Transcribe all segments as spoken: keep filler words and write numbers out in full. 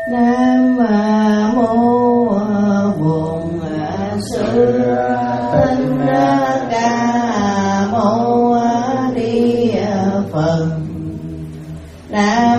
Nam mô Bổn Sư Thích Ca Mâu Ni Phật. Nam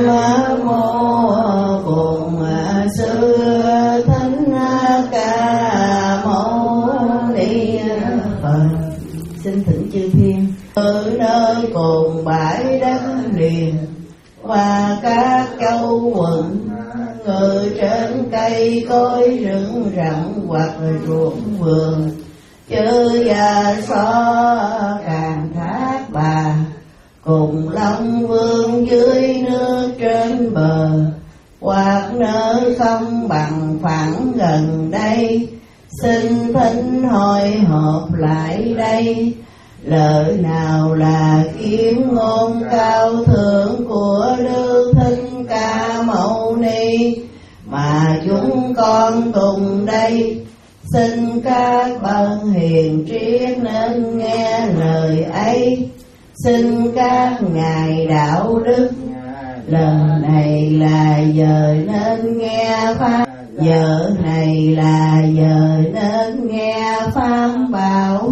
mô Bổn Sư Thích Ca Mâu Ni Phật. Xin thỉnh chư thiên ở nơi cồn bãi đất liền và các châu quận, người trên cây cối rừng rậm hoặc ruộng vườn, chư già so càng thác bà, cùng Long Vương dưới nước trên bờ, hoặc nơi không bằng phẳng gần đây, xin thính hồi họp lại đây. Lời nào là kiếm ngôn cao thượng của Đức Thích Ca Mâu Ni mà chúng con cùng đây, xin các bậc hiền triết nên nghe lời ấy. Xin các ngài đạo đức, lần này là giờ nên nghe pháp, giờ này là giờ nên nghe pháp bảo.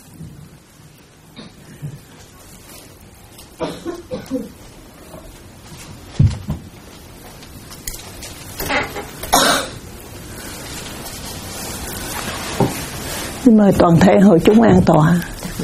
Mời toàn thể hội chúng an tọa.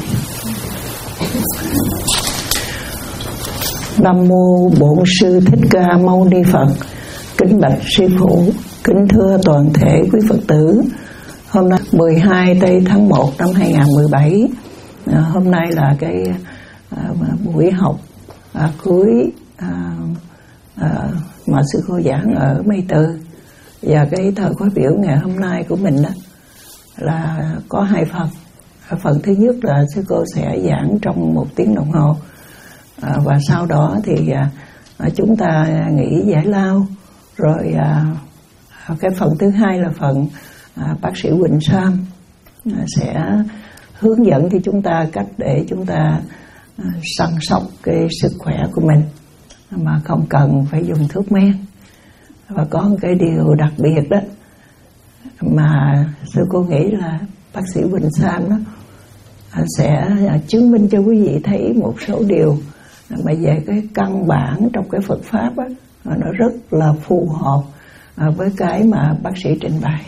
Nam mô Bổn Sư Thích Ca Mâu Ni Phật. Kính bạch sư phụ, kính thưa toàn thể quý Phật tử. Hôm nay mười hai tây tháng một năm hai nghìn không trăm mười bảy, à, hôm nay là cái à, buổi học à, cuối à, à, mà sư cô giảng ở Mây Từ. Và cái thời khóa biểu ngày hôm nay của mình đó là có hai phần. Phần thứ nhất là sư cô sẽ giảng trong một tiếng đồng hồ, à, và sau đó thì à, chúng ta nghỉ giải lao. Rồi à, cái phần thứ hai là phần à, bác sĩ Quỳnh Sam à, sẽ hướng dẫn cho chúng ta cách để chúng ta à, săn sóc cái sức khỏe của mình mà không cần phải dùng thuốc men. Và có một cái điều đặc biệt đó mà sư cô nghĩ là bác sĩ Quỳnh Sam đó sẽ chứng minh cho quý vị thấy một số điều mà về cái căn bản trong cái Phật pháp đó, nó rất là phù hợp với cái mà bác sĩ trình bày.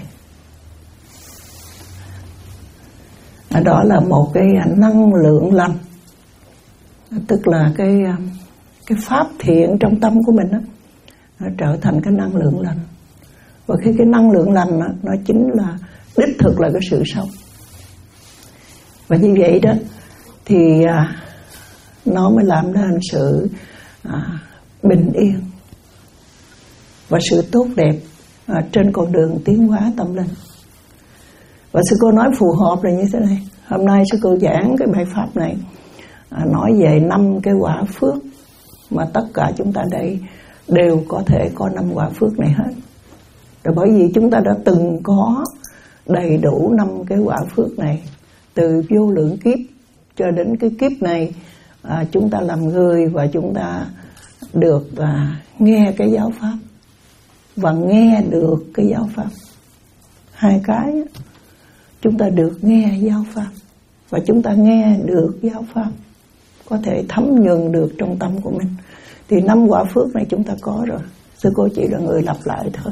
Đó là một cái năng lượng lành, tức là cái cái pháp thiện trong tâm của mình đó, nó trở thành cái năng lượng lành. Và khi cái năng lượng lành đó, nó chính là đích thực là cái sự sống. Và như vậy đó thì à, nó mới làm nên sự à, bình yên và sự tốt đẹp à, trên con đường tiến hóa tâm linh. Và sư cô nói phù hợp là như thế này. Hôm nay sư cô giảng cái bài pháp này à, nói về năm cái quả phước mà tất cả chúng ta đây đều có thể có năm quả phước này hết. Rồi bởi vì chúng ta đã từng có đầy đủ năm cái quả phước này từ vô lượng kiếp cho đến cái kiếp này, à, chúng ta làm người và chúng ta được à, nghe cái giáo pháp và nghe được cái giáo pháp. Hai cái chúng ta được nghe giáo pháp và chúng ta nghe được giáo pháp, có thể thấm nhuần được trong tâm của mình. Thì năm quả phước này chúng ta có rồi. Sư cô chỉ là người lặp lại thôi.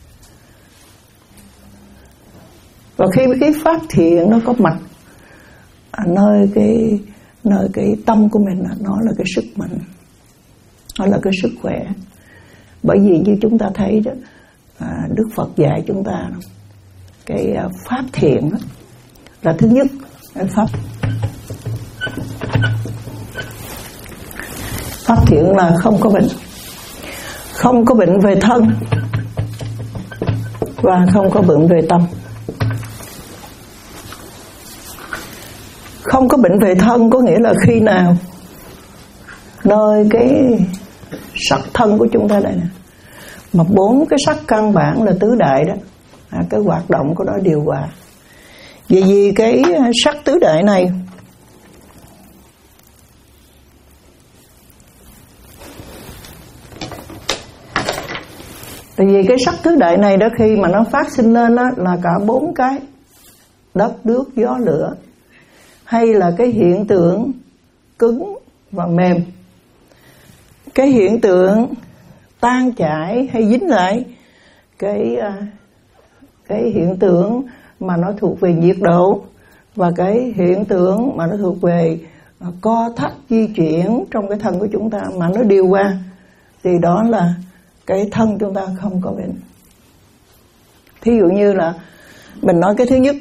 Và khi cái pháp thiện nó có mặt à, nơi cái nơi cái tâm của mình, nó là cái sức mạnh, nó là cái sức khỏe. Bởi vì như chúng ta thấy đó, à, Đức Phật dạy chúng ta cái pháp thiện đó, là thứ nhất cái pháp pháp thiện là không có bệnh, không có bệnh về thân và không có bệnh về tâm. Không có bệnh về thân có nghĩa là khi nào nơi cái sắc thân của chúng ta đây nè, mà bốn cái sắc căn bản là tứ đại đó, à, cái hoạt động của nó điều hòa. Vì vì cái sắc tứ đại này Tại vì cái sắc tứ đại này đó, khi mà nó phát sinh lên đó, là cả bốn cái: đất, nước, gió, lửa, hay là cái hiện tượng cứng và mềm. Cái hiện tượng tan chảy hay dính lại, cái cái hiện tượng mà nó thuộc về nhiệt độ, và cái hiện tượng mà nó thuộc về co thắt di chuyển trong cái thân của chúng ta mà nó điều qua, thì đó là cái thân chúng ta không có bệnh. Thí dụ như là mình nói cái thứ nhất,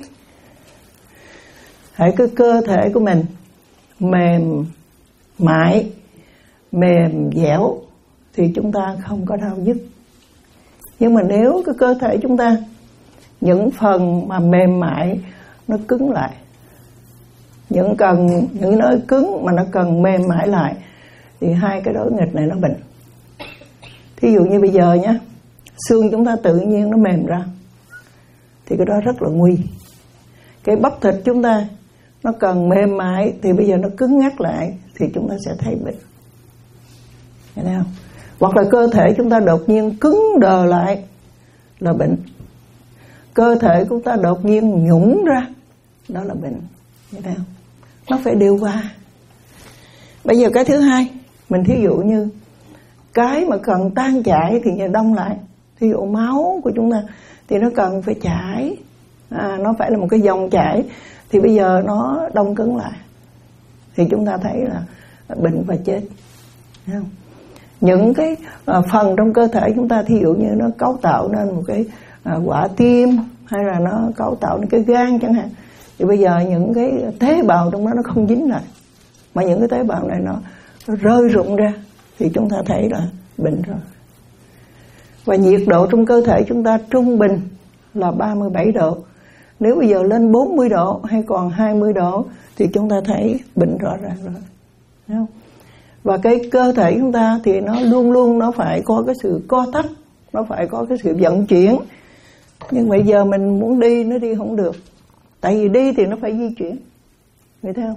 hãy cái cơ thể của mình mềm mại, mềm dẻo thì chúng ta không có đau nhức. Nhưng mà nếu cái cơ thể chúng ta, những phần mà mềm mại nó cứng lại, những cần những nơi cứng mà nó cần mềm mại lại, thì hai cái đối nghịch này nó bệnh. Thí dụ như bây giờ nhé, xương chúng ta tự nhiên nó mềm ra thì cái đó rất là nguy. Cái bắp thịt chúng ta nó cần mềm mại thì bây giờ nó cứng ngắc lại thì chúng ta sẽ thấy bệnh. Thấy không? Hoặc là cơ thể chúng ta đột nhiên cứng đờ lại là bệnh. Cơ thể chúng ta đột nhiên nhũn ra, đó là bệnh. Thấy không? Nó phải điều hòa. Bây giờ cái thứ hai, mình thí dụ như cái mà cần tan chảy thì như đông lại. Thí dụ máu của chúng ta thì nó cần phải chảy, à, nó phải là một cái dòng chảy, thì bây giờ nó đông cứng lại thì chúng ta thấy là bệnh và chết. Thấy không? Những cái uh, phần trong cơ thể chúng ta, thí dụ như nó cấu tạo nên một cái uh, quả tim, hay là nó cấu tạo nên cái gan chẳng hạn, thì bây giờ những cái tế bào trong đó nó không dính lại, mà những cái tế bào này nó, nó rơi rụng ra thì chúng ta thấy là bệnh rồi. Và nhiệt độ trong cơ thể chúng ta trung bình là ba mươi bảy độ. Nếu bây giờ lên bốn mươi độ hay còn hai mươi độ thì chúng ta thấy bệnh rõ ràng rồi. Thấy không? Và cái cơ thể chúng ta thì nó luôn luôn nó phải có cái sự co thắt, nó phải có cái sự vận chuyển. Nhưng bây giờ mình muốn đi, nó đi không được. Tại vì đi thì nó phải di chuyển. Vậy thấy không?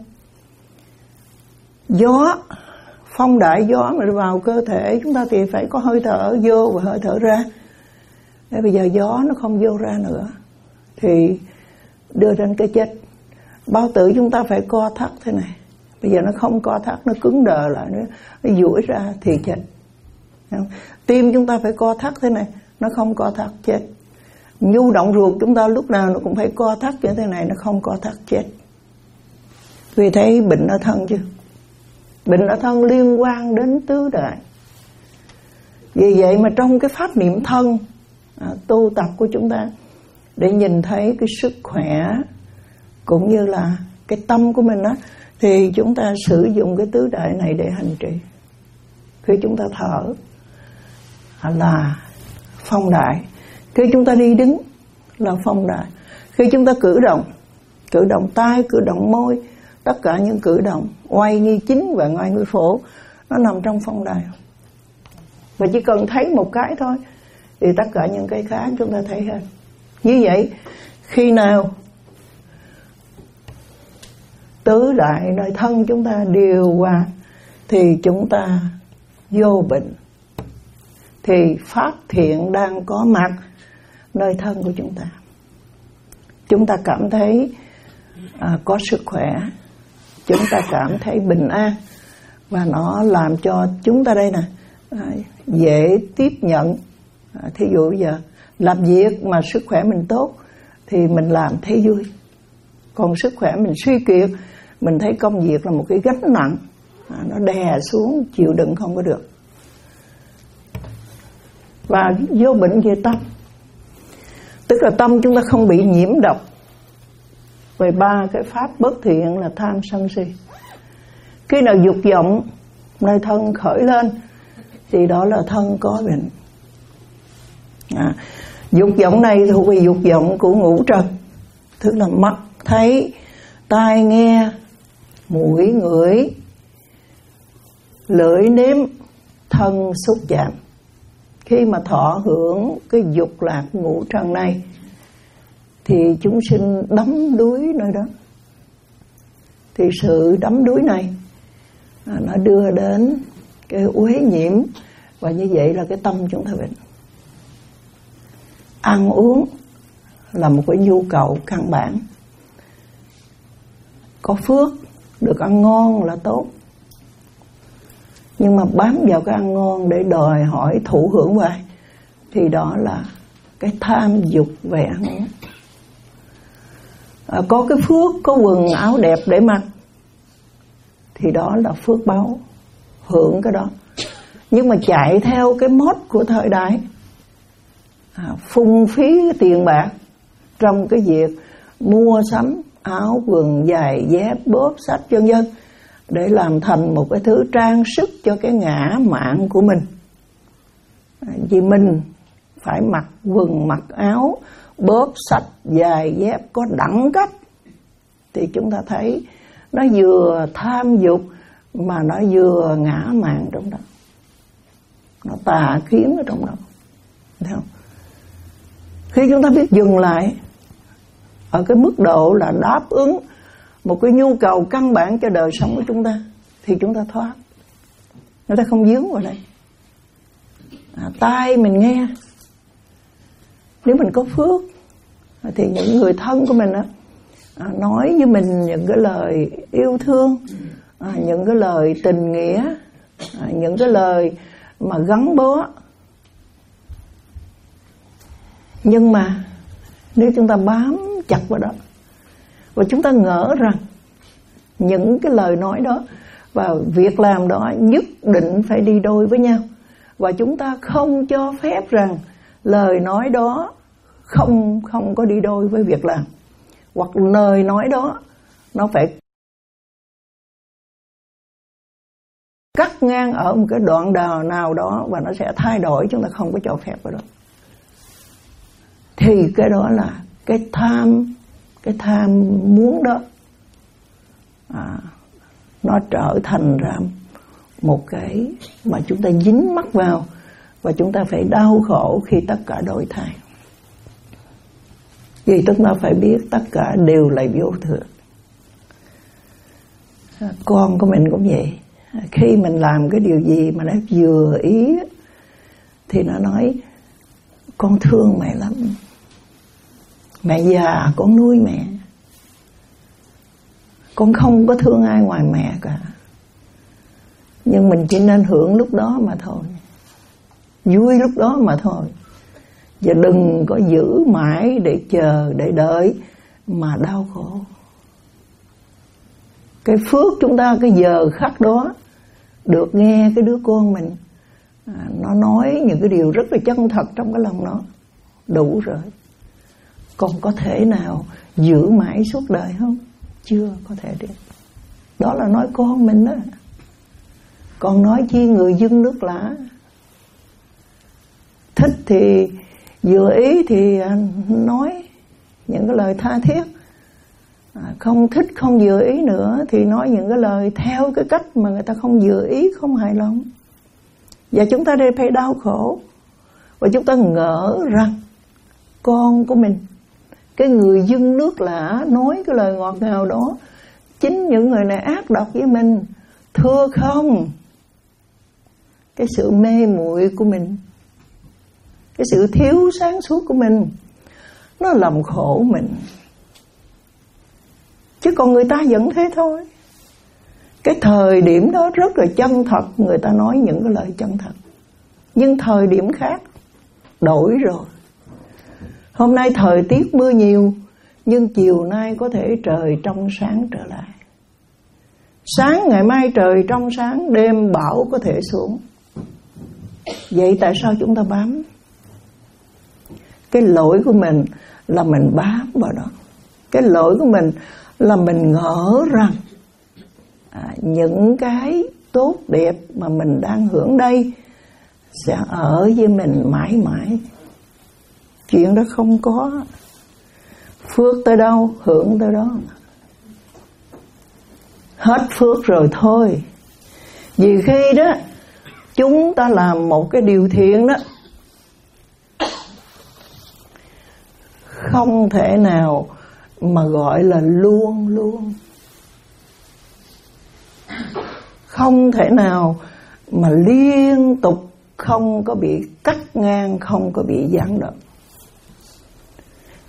Gió, phong đại gió mà vào cơ thể chúng ta thì phải có hơi thở vô và hơi thở ra. Thế bây giờ gió nó không vô ra nữa thì đưa đến cái chết. Bao tử chúng ta phải co thắt thế này, bây giờ nó không co thắt, nó cứng đờ lại nữa, nó duỗi ra thì chết. Tim chúng ta phải co thắt thế này, nó không co thắt chết. Nhu động ruột chúng ta lúc nào nó cũng phải co thắt như thế này, nó không co thắt chết. Vì thấy bệnh ở thân chưa? Bệnh ở thân liên quan đến tứ đại. Vì vậy mà trong cái pháp niệm thân à, tu tập của chúng ta, để nhìn thấy cái sức khỏe cũng như là cái tâm của mình á, thì chúng ta sử dụng cái tứ đại này để hành trì. Khi chúng ta thở là phong đại, khi chúng ta đi đứng là phong đại, khi chúng ta cử động, cử động tay, cử động môi, tất cả những cử động oai nghi chính và oai nghi phổ nó nằm trong phong đại. Và chỉ cần thấy một cái thôi thì tất cả những cái khác chúng ta thấy hết. Như vậy khi nào tứ đại nơi thân chúng ta điều hòa thì chúng ta vô bệnh, thì pháp thiện đang có mặt nơi thân của chúng ta. Chúng ta cảm thấy à, có sức khỏe, chúng ta cảm thấy bình an, và nó làm cho chúng ta đây nè à, dễ tiếp nhận. à, Thí dụ bây giờ làm việc mà sức khỏe mình tốt thì mình làm thấy vui. Còn sức khỏe mình suy kiệt, mình thấy công việc là một cái gánh nặng, à, nó đè xuống, chịu đựng không có được. Và vô bệnh về tâm, tức là tâm chúng ta không bị nhiễm độc về ba cái pháp bất thiện là tham sân si. Khi nào dục vọng nơi thân khởi lên thì đó là thân có bệnh. à, Dục vọng này thuộc về dục vọng của ngũ trần, tức là mắt thấy, tai nghe, mũi ngửi, lưỡi nếm, thân xúc chạm. Khi mà thọ hưởng cái dục lạc ngũ trần này thì chúng sinh đắm đuối nơi đó. Thì sự đắm đuối này à, nó đưa đến cái uế nhiễm, và như vậy là cái tâm chúng ta bệnh. ăn uống là một cái nhu cầu căn bản. Có phước được ăn ngon là tốt, nhưng mà bám vào cái ăn ngon để đòi hỏi thụ hưởng hoài thì đó là cái tham dục về ăn uống. À, có cái phước, có quần áo đẹp để mặc thì đó là phước báu, hưởng cái đó. Nhưng mà chạy theo cái mốt của thời đại, à, phung phí cái tiền bạc trong cái việc mua sắm áo quần giày dép bóp sách vân vân để làm thành một cái thứ trang sức cho cái ngã mạn của mình. À, vì mình phải mặc quần mặc áo bóp sách giày dép có đẳng cấp thì chúng ta thấy nó vừa tham dục mà nó vừa ngã mạn trong đó, nó tà kiến ở trong đó. Thấy không? Khi chúng ta biết dừng lại ở cái mức độ là đáp ứng một cái nhu cầu căn bản cho đời sống của chúng ta thì chúng ta thoát, người ta không dướng vào đây. À, tai mình nghe, nếu mình có phước thì những người thân của mình á, à, nói với mình những cái lời yêu thương, à, những cái lời tình nghĩa, à, những cái lời mà gắn bó. Nhưng mà nếu chúng ta bám chặt vào đó và chúng ta ngỡ rằng những cái lời nói đó và việc làm đó nhất định phải đi đôi với nhau, và chúng ta không cho phép rằng lời nói đó không không có đi đôi với việc làm, hoặc lời nói đó nó phải cắt ngang ở một cái đoạn đào nào đó và nó sẽ thay đổi, chúng ta không có cho phép vào đó, thì cái đó là cái tham, cái tham muốn đó, à, nó trở thành ra một cái mà chúng ta dính mắc vào, và chúng ta phải đau khổ khi tất cả đổi thay. Vì chúng ta phải biết tất cả đều là vô thường. À, con của mình cũng vậy. À, khi mình làm cái điều gì mà nó vừa ý thì nó nói con thương mẹ lắm, mẹ già con nuôi mẹ, con không có thương ai ngoài mẹ cả. Nhưng mình chỉ nên hưởng lúc đó mà thôi, vui lúc đó mà thôi, và đừng có giữ mãi để chờ, để đợi mà đau khổ. Cái phước chúng ta cái giờ khắc đó được nghe cái đứa con mình, à, nó nói những cái điều rất là chân thật trong cái lòng nó, đủ rồi. Còn có thể nào giữ mãi suốt đời không? Chưa có thể được. Đó là nói con mình đó. Còn nói chi người dân nước lã. Thích thì vừa ý thì nói những cái lời tha thiết, à, không thích không vừa ý nữa thì nói những cái lời theo cái cách mà người ta không vừa ý, không hài lòng. Và chúng ta đây phải đau khổ, và chúng ta ngỡ rằng con của mình, cái người dân nước lã nói cái lời ngọt ngào đó, chính những người này ác độc với mình. Thưa không, cái sự mê muội của mình, cái sự thiếu sáng suốt của mình, nó làm khổ mình. Chứ còn người ta vẫn thế thôi. Cái thời điểm đó rất là chân thật, người ta nói những cái lời chân thật. Nhưng thời điểm khác đổi rồi. Hôm nay thời tiết mưa nhiều, nhưng chiều nay có thể trời trong sáng trở lại. Sáng ngày mai trời trong sáng, đêm bão có thể xuống. Vậy tại sao chúng ta bám? Cái lỗi của mình là mình bám vào đó. Cái lỗi của mình là mình ngỡ rằng à, những cái tốt đẹp mà mình đang hưởng đây sẽ ở với mình mãi mãi. Chuyện đó không có. Phước tới đâu hưởng tới đó. Hết phước rồi thôi. Vì khi đó chúng ta làm một cái điều thiện đó, không thể nào mà gọi là luôn luôn, không thể nào mà liên tục, không có bị cắt ngang, không có bị gián đoạn.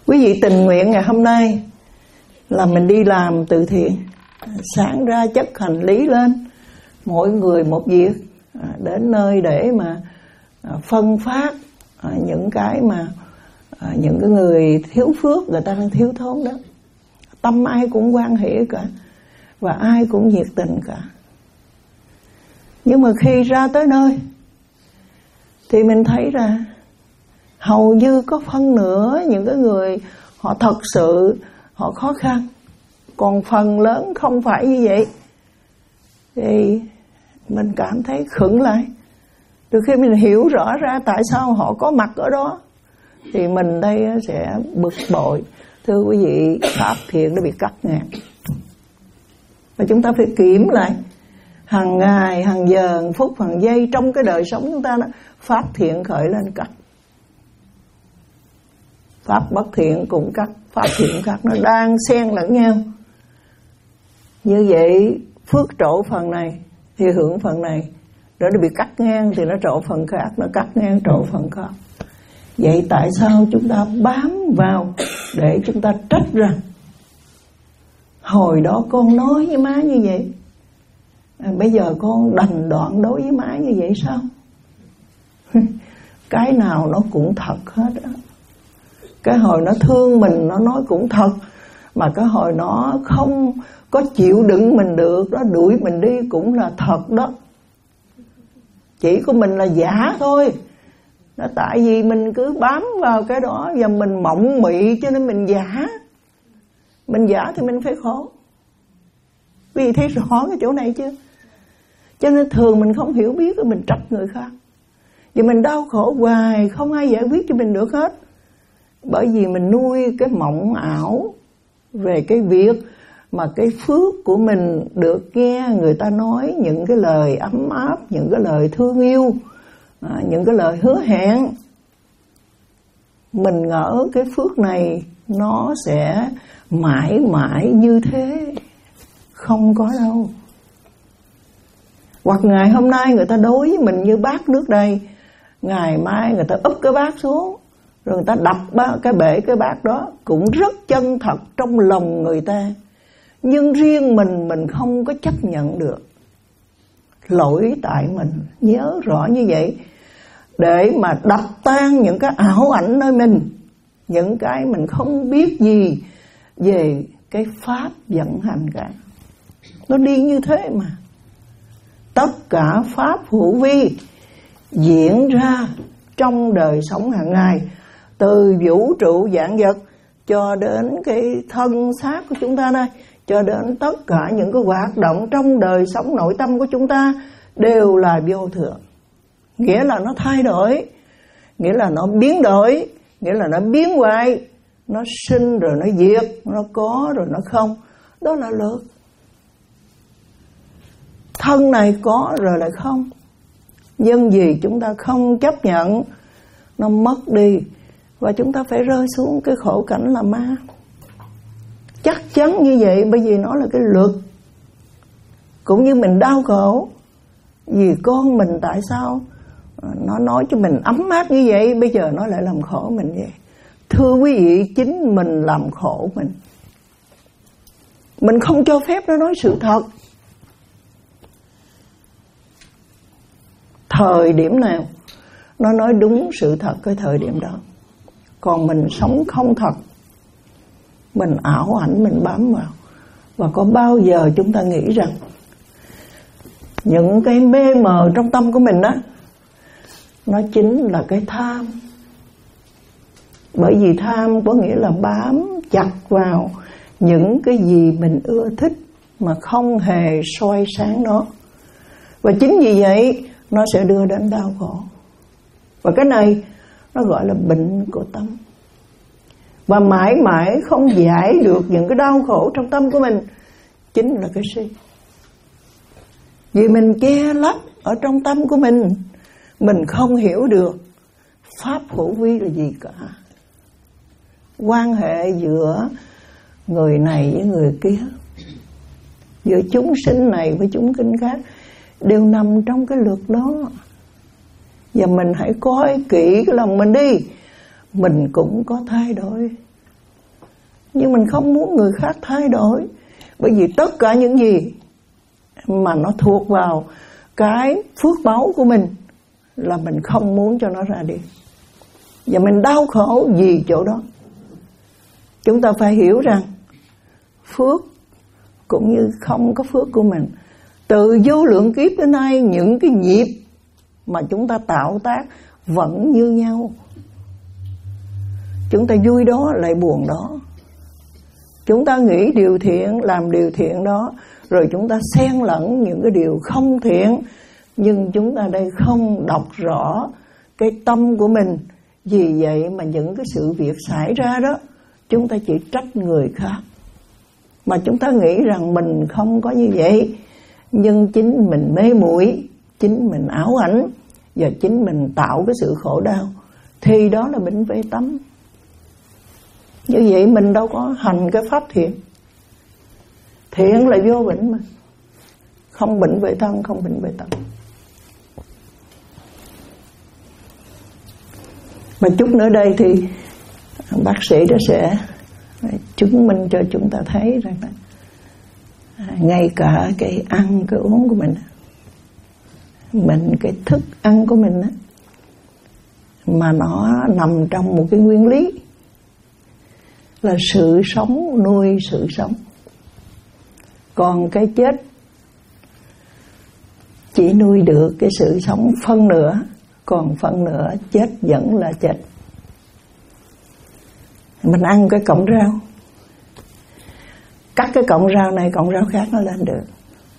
Quý vị tình nguyện ngày hôm nay là mình đi làm từ thiện, sáng ra chất hành lý lên, mỗi người một việc, đến nơi để mà phân phát những cái mà những cái người thiếu phước, người ta đang thiếu thốn đó. Tâm ai cũng hoan hỷ cả, và ai cũng nhiệt tình cả. Nhưng mà khi ra tới nơi thì mình thấy ra hầu như có phân nửa những cái người họ thật sự họ khó khăn, còn phần lớn không phải như vậy. Thì mình cảm thấy khựng lại. Từ khi mình hiểu rõ ra tại sao họ có mặt ở đó thì mình đây sẽ bực bội. Thưa quý vị, pháp thiện nó bị cắt ngang, và chúng ta phải kiểm lại hàng ngày, hàng giờ, hàng phút, hàng giây trong cái đời sống chúng ta đó. Pháp thiện khởi lên cắt, pháp bất thiện cũng cắt, pháp thiện cắt, nó đang xen lẫn nhau. Như vậy phước trổ phần này thì hưởng phần này, rồi nó bị cắt ngang thì nó trổ phần khác, nó cắt ngang trổ phần khác. Vậy tại sao chúng ta bám vào để chúng ta trách rằng hồi đó con nói với má như vậy, à, bây giờ con đành đoạn đối với má như vậy sao? Cái nào nó cũng thật hết á. Cái hồi nó thương mình nó nói cũng thật, mà cái hồi nó không có chịu đựng mình được, nó đuổi mình đi cũng là thật đó. Chỉ có mình là giả thôi. Nó tại vì mình cứ bám vào cái đó và mình mộng mị cho nên mình giả. Mình giả thì mình phải khổ. Vì thấy rõ cái chỗ này chưa? Cho nên thường mình không hiểu biết, mình trách người khác. Vì mình đau khổ hoài, không ai giải quyết cho mình được hết. Bởi vì mình nuôi cái mộng ảo về cái việc mà cái phước của mình được nghe người ta nói những cái lời ấm áp, những cái lời thương yêu, à, những cái lời hứa hẹn. Mình ngỡ cái phước này nó sẽ mãi mãi như thế. Không có đâu. Hoặc ngày hôm nay người ta đối với mình như bát nước đây, ngày mai người ta úp cái bát xuống, rồi người ta đập cái bể cái bát đó, cũng rất chân thật trong lòng người ta. Nhưng riêng mình, mình không có chấp nhận được. Lỗi tại mình, nhớ rõ như vậy. Để mà đập tan những cái ảo ảnh nơi mình, những cái mình không biết gì về cái pháp vận hành cả. Nó đi như thế mà. Tất cả pháp hữu vi diễn ra trong đời sống hàng ngày, từ vũ trụ vạn vật cho đến cái thân xác của chúng ta đây, cho đến tất cả những cái hoạt động trong đời sống nội tâm của chúng ta đều là vô thường. Nghĩa là nó thay đổi, nghĩa là nó biến đổi, nghĩa là nó biến hoại, nó sinh rồi nó diệt, nó có rồi nó không. Đó là luật. Thân này có rồi lại không. Nhưng vì chúng ta không chấp nhận, nó mất đi, và chúng ta phải rơi xuống cái khổ cảnh là ma. Chắc chắn như vậy, bởi vì nó là cái luật. Cũng như mình đau khổ vì con mình tại sao nó nói cho mình ấm áp như vậy, bây giờ nó lại làm khổ mình vậy. Thưa quý vị, chính mình làm khổ mình. Mình không cho phép nó nói sự thật. Thời điểm nào nó nói đúng sự thật cái thời điểm đó. Còn mình sống không thật, mình ảo ảnh, mình bám vào. Và có bao giờ chúng ta nghĩ rằng những cái mê mờ trong tâm của mình đó, nó chính là cái tham. Bởi vì tham có nghĩa là bám chặt vào những cái gì mình ưa thích mà không hề soi sáng nó. Và chính vì vậy nó sẽ đưa đến đau khổ. Và cái này nó gọi là bệnh của tâm. Và mãi mãi không giải được những cái đau khổ trong tâm của mình, chính là cái si. Vì mình che lấp ở trong tâm của mình, mình không hiểu được pháp hữu vi là gì cả. Quan hệ giữa người này với người kia, giữa chúng sinh này với chúng sinh khác, đều nằm trong cái luật đó. Và mình hãy coi kỹ cái lòng mình đi. Mình cũng có thay đổi, Nhưng mình không muốn người khác thay đổi, bởi vì tất cả những gì mà nó thuộc vào cái phước báu của mình là mình không muốn cho nó ra đi. Và mình đau khổ vì chỗ đó. Chúng ta phải hiểu rằng phước cũng như không có phước của mình, từ vô lượng kiếp đến nay, những cái nghiệp mà chúng ta tạo tác vẫn như nhau. Chúng ta vui đó lại buồn đó. Chúng ta nghĩ điều thiện, làm điều thiện đó, rồi chúng ta xen lẫn những cái điều không thiện. Nhưng chúng ta đây không đọc rõ cái tâm của mình. Vì vậy mà những cái sự việc xảy ra đó, chúng ta chỉ trách người khác. Mà chúng ta nghĩ rằng mình không có như vậy. Nhưng chính mình mê muội, chính mình ảo ảnh, và chính mình tạo cái sự khổ đau, thì đó là bệnh về tâm. Như vậy mình đâu có hành cái pháp thiện. Thiện là vô bệnh mà. Không bệnh về thân, không bệnh về tâm. Mà chút nữa đây thì bác sĩ đó sẽ chứng minh cho chúng ta thấy rằng là ngay cả cái ăn, cái uống của mình, mình cái thức ăn của mình á, mà nó nằm trong một cái nguyên lý là sự sống nuôi sự sống. Còn cái chết chỉ nuôi được cái sự sống phân nửa, còn phân nửa chết vẫn là chết. Mình ăn cái cọng rau, cắt cái cọng rau này, cọng rau khác nó lên được.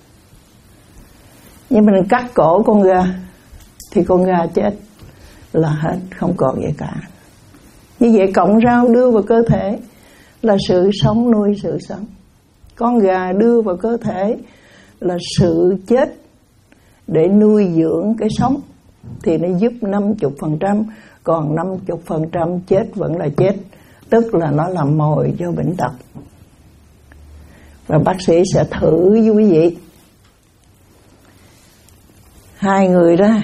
Nhưng mình cắt cổ con gà thì con gà chết là hết, không còn gì cả. Như vậy cọng rau đưa vào cơ thể là sự sống nuôi sự sống. Con gà đưa vào cơ thể là sự chết để nuôi dưỡng cái sống, thì nó giúp năm mươi phần trăm, còn năm mươi phần trăm chết vẫn là chết. Tức là nó làm mồi cho bệnh tật. Và bác sĩ sẽ thử với quý vị. Hai người đó,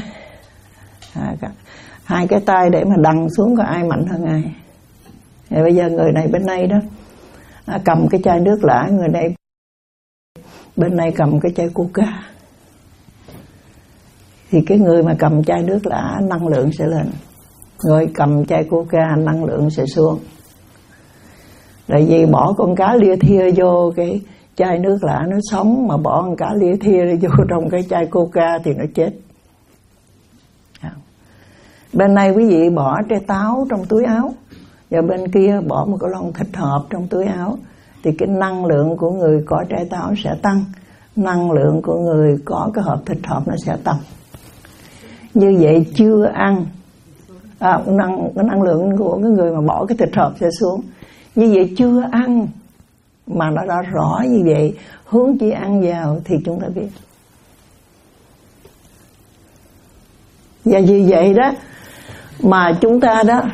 hai cái tay để mà đằng xuống có ai mạnh hơn ai. Thì bây giờ người này bên này đó cầm cái chai nước lã, người này bên này cầm cái chai coca. Thì cái người mà cầm chai nước lã năng lượng sẽ lên, người cầm chai coca năng lượng sẽ xuống. Tại vì bỏ con cá lia thia vô cái chai nước lã nó sống, mà bỏ con cá lia thia vô trong cái chai coca thì nó chết. Bên này quý vị bỏ trái táo trong túi áo, và bên kia bỏ một cái lon thịt hộp trong túi áo, thì cái năng lượng của người có trái táo sẽ tăng, năng lượng của người có cái hộp thịt hộp nó sẽ tăng. Như vậy chưa ăn, à, năng, cái năng lượng của cái người mà bỏ cái thịt hộp sẽ xuống. Như vậy chưa ăn mà nó đã rõ như vậy, hướng chỉ ăn vào thì chúng ta biết. Và vì vậy đó mà chúng ta đó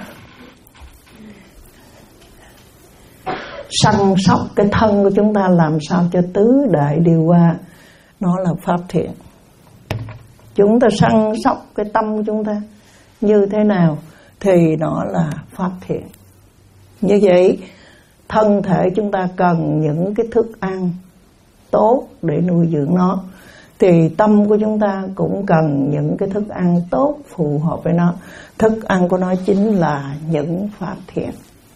săn sóc cái thân của chúng ta làm sao cho tứ đại điều hòa, nó là pháp thiện. Chúng ta săn sóc cái tâm của chúng ta như thế nào thì nó là pháp thiện. Như vậy thân thể chúng ta cần những cái thức ăn tốt để nuôi dưỡng nó, thì tâm của chúng ta cũng cần những cái thức ăn tốt phù hợp với nó. Thức ăn của nó chính là những pháp thiện.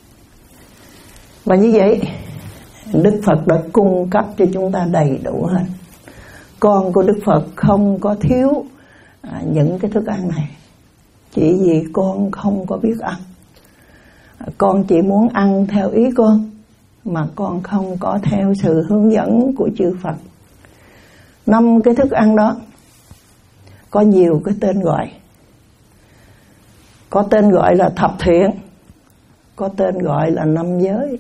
Và như vậy Đức Phật đã cung cấp cho chúng ta đầy đủ hết. Con của Đức Phật không có thiếu à, những cái thức ăn này, chỉ vì con không có biết ăn. Con chỉ muốn ăn theo ý con, mà con không có theo sự hướng dẫn của chư Phật. Năm cái thức ăn đó có nhiều cái tên gọi. Có tên gọi là thập thiện, có tên gọi là năm giới.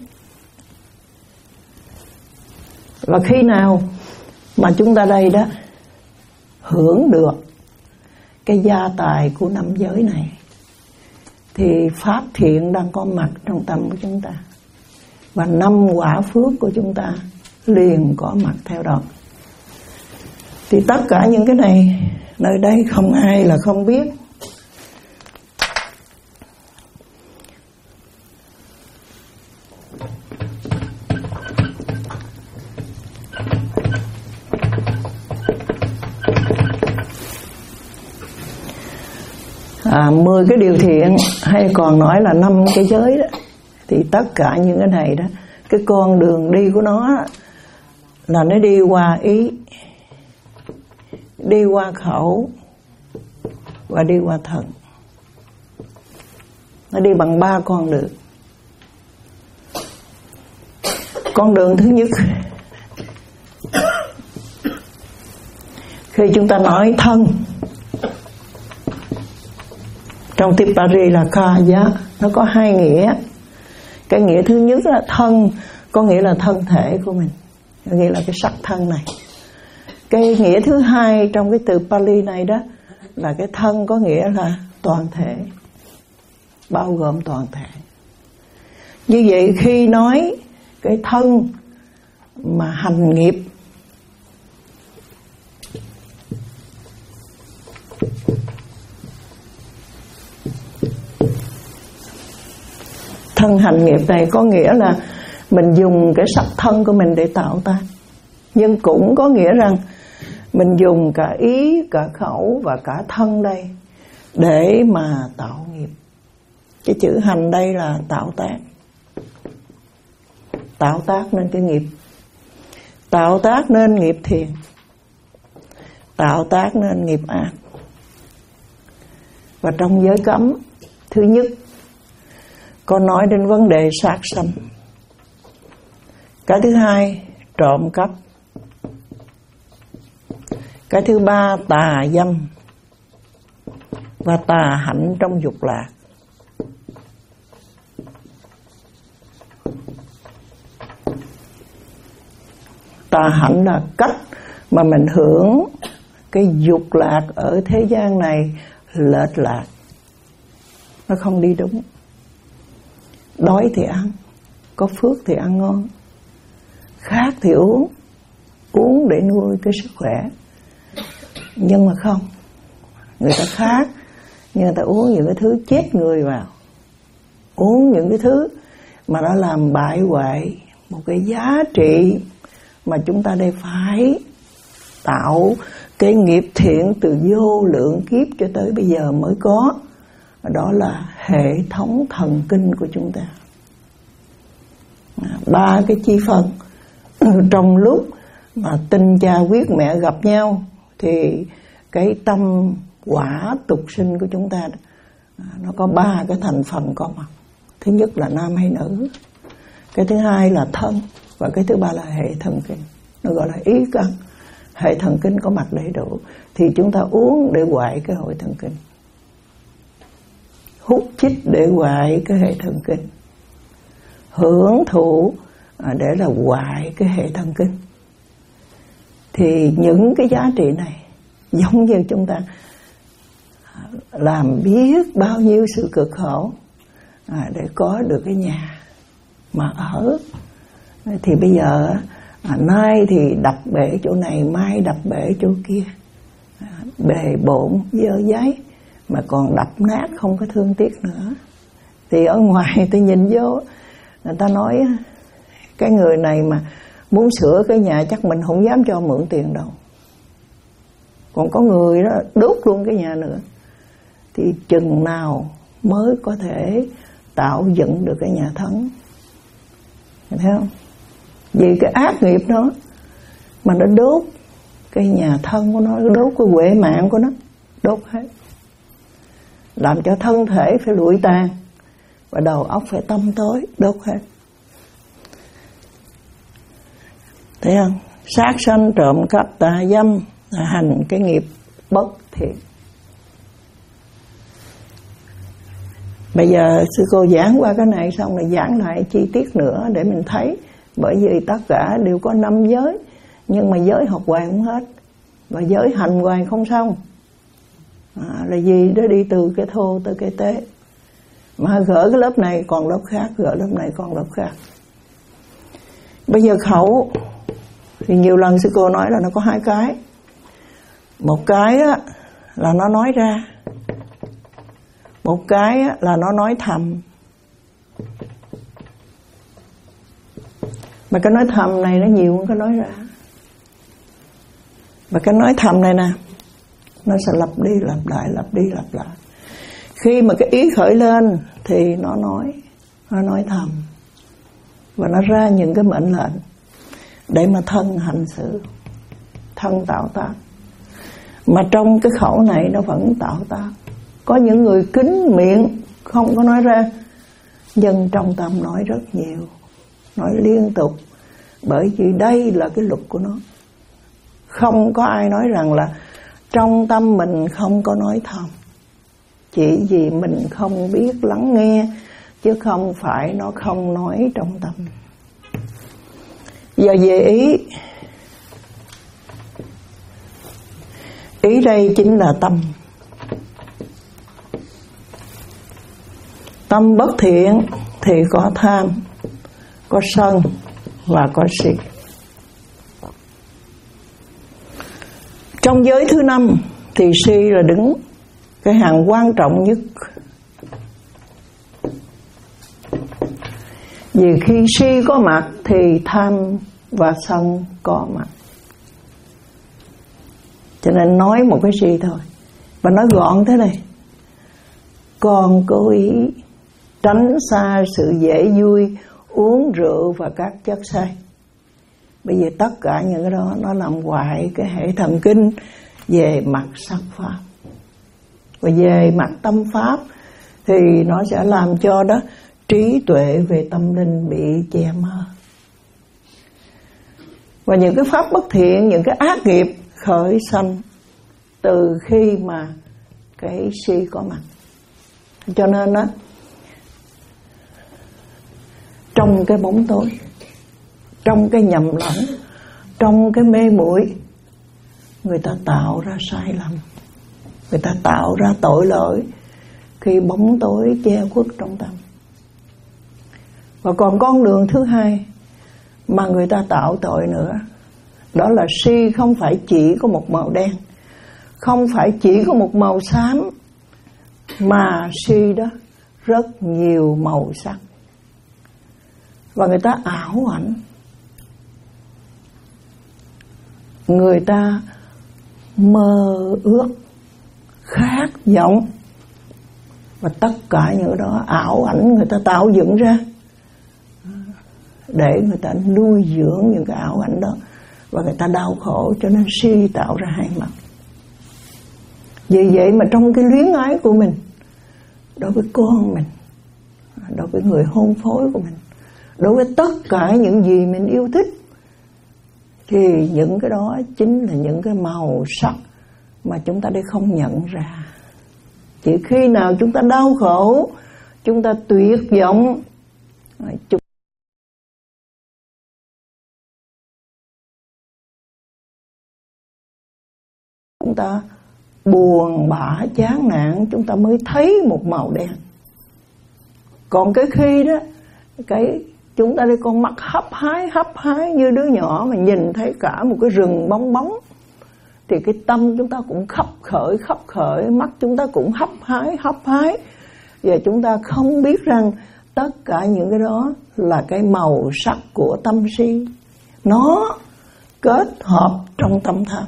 Và khi nào mà chúng ta đây đó hưởng được cái gia tài của năm giới này, thì pháp thiện đang có mặt trong tâm của chúng ta, và năm quả phước của chúng ta liền có mặt theo đó. Thì tất cả những cái này nơi đây không ai là không biết. à, mười cái điều thiện, hay còn nói là năm cái giới đó, thì tất cả những cái này đó, cái con đường đi của nó là nó đi qua ý, đi qua khẩu và đi qua thân. Nó đi bằng ba con đường. Con đường thứ nhất, khi chúng ta nói thân, trong Tipari là kaya, nó có hai nghĩa. Cái nghĩa thứ nhất là thân, có nghĩa là thân thể của mình, có nghĩa là cái sắc thân này. Cái nghĩa thứ hai trong cái từ Pali này đó là cái thân, có nghĩa là toàn thể, bao gồm toàn thể. Như vậy khi nói cái thân mà hành nghiệp, thân hành nghiệp này có nghĩa là mình dùng cái sắc thân của mình để tạo tác, nhưng cũng có nghĩa rằng mình dùng cả ý, cả khẩu và cả thân đây để mà tạo nghiệp. Cái chữ hành đây là tạo tác, tạo tác nên cái nghiệp, tạo tác nên nghiệp thiện, tạo tác nên nghiệp ác. Và trong giới cấm, thứ nhất có nói đến vấn đề sát sanh. Cái thứ hai, trộm cắp. Cái thứ ba, tà dâm và tà hạnh trong dục lạc. Tà hạnh là cách mà mình hưởng cái dục lạc ở thế gian này lệch lạc, nó không đi đúng. Đói thì ăn, có phước thì ăn ngon, khát thì uống, uống để nuôi cái sức khỏe. Nhưng mà không, người ta khát nhưng người ta uống những cái thứ chết người vào, uống những cái thứ mà nó làm bại hoại một cái giá trị mà chúng ta đây phải tạo cái nghiệp thiện từ vô lượng kiếp cho tới bây giờ mới có. Đó là hệ thống thần kinh của chúng ta. Ba cái chi phần trong lúc mà tinh cha huyết mẹ gặp nhau thì cái tâm quả tục sinh của chúng ta nó có ba cái thành phần có mặt. Thứ nhất là nam hay nữ, cái thứ hai là thân, và cái thứ ba là hệ thần kinh, nó gọi là ý căn. Hệ thần kinh có mặt đầy đủ thì chúng ta uống để hoại cái hệ thần kinh, hút chích để hoại cái hệ thần kinh, hưởng thụ để là hoại cái hệ thần kinh. Thì những cái giá trị này giống như chúng ta làm biết bao nhiêu sự cực khổ để có được cái nhà mà ở. Thì bây giờ à, nay thì đập bể chỗ này, mai đập bể chỗ kia, à, bề bộn dơ giấy mà còn đập nát không có thương tiếc nữa. Thì ở ngoài tôi nhìn vô, người ta nói cái người này mà muốn sửa cái nhà chắc mình không dám cho mượn tiền đâu. Còn có người đó đốt luôn cái nhà nữa. Thì chừng nào mới có thể tạo dựng được cái nhà thân? Thấy không? Vì cái ác nghiệp đó mà nó đốt cái nhà thân của nó, nó đốt cái huệ mạng của nó, đốt hết, làm cho thân thể phải lụi tàn và đầu óc phải tăm tối, đốt hết. Thấy không? Sát sanh, trộm cắp, tà dâm là hành cái nghiệp bất thiện. Bây giờ sư cô giảng qua cái này xong rồi giảng lại chi tiết nữa để mình thấy. Bởi vì tất cả đều có năm giới, nhưng mà giới học hoài không hết, và giới hành hoài không xong. À, là gì? Đó đi từ cái thô tới cái tế. Mà gỡ cái lớp này còn lớp khác, gỡ lớp này còn lớp khác. Bây giờ khẩu thì nhiều lần sư cô nói là nó có hai cái. Một cái á, là nó nói ra, một cái á, là nó nói thầm. Mà cái nói thầm này nó nhiều hơn cái nói ra. Và cái nói thầm này nè, nó sẽ lặp đi lặp lại, lặp đi lặp lại. Khi mà cái ý khởi lên thì nó nói, nó nói thầm, và nó ra những cái mệnh lệnh để mà thân hành xử, thân tạo tác. Mà trong cái khẩu này nó vẫn tạo tác. Có những người kín miệng không có nói ra, nhưng trong tâm nói rất nhiều, nói liên tục. Bởi vì đây là cái luật của nó. Không có ai nói rằng là trong tâm mình không có nói thầm, chỉ vì mình không biết lắng nghe, chứ không phải nó không nói trong tâm. Giờ về ý. Ý đây chính là tâm. Tâm bất thiện thì có tham, có sân và có si. Trong giới thứ năm thì si là đứng cái hàng quan trọng nhất. Vì khi si có mặt thì tham và sân có mặt. Cho nên nói một cái si thôi, và nói gọn thế này: con cố ý tránh xa sự dễ vui, uống rượu và các chất say. Bởi vì tất cả những cái đó nó làm hoại cái hệ thần kinh về mặt sắc pháp. Và về mặt tâm pháp thì nó sẽ làm cho đó trí tuệ về tâm linh bị che mờ. Và những cái pháp bất thiện, những cái ác nghiệp khởi sanh từ khi mà cái si có mặt. Cho nên đó, trong cái bóng tối, trong cái nhầm lẫn, trong cái mê muội, người ta tạo ra sai lầm, người ta tạo ra tội lỗi khi bóng tối che khuất trong tâm. Và còn con đường thứ hai mà người ta tạo tội nữa, đó là si không phải chỉ có một màu đen, không phải chỉ có một màu xám, mà si đó rất nhiều màu sắc. Và người ta ảo ảnh, người ta mơ ước, khát vọng, và tất cả những đó ảo ảnh người ta tạo dựng ra để người ta nuôi dưỡng những cái ảo ảnh đó, và người ta đau khổ. Cho nên si tạo ra hai mặt. Vì vậy mà trong cái luyến ái của mình đối với con mình, đối với người hôn phối của mình, đối với tất cả những gì mình yêu thích, thì những cái đó chính là những cái màu sắc mà chúng ta đây không nhận ra. Chỉ khi nào chúng ta đau khổ, chúng ta tuyệt vọng, chúng chúng ta buồn bã chán nản, chúng ta mới thấy một màu đen. Còn cái khi đó, cái chúng ta đây con mắt hấp hái hấp hái như đứa nhỏ mà nhìn thấy cả một cái rừng bong bóng, thì cái tâm chúng ta cũng khấp khởi khấp khởi, mắt chúng ta cũng hấp hái hấp hái. Và chúng ta không biết rằng tất cả những cái đó là cái màu sắc của tâm si, nó kết hợp trong tâm tham.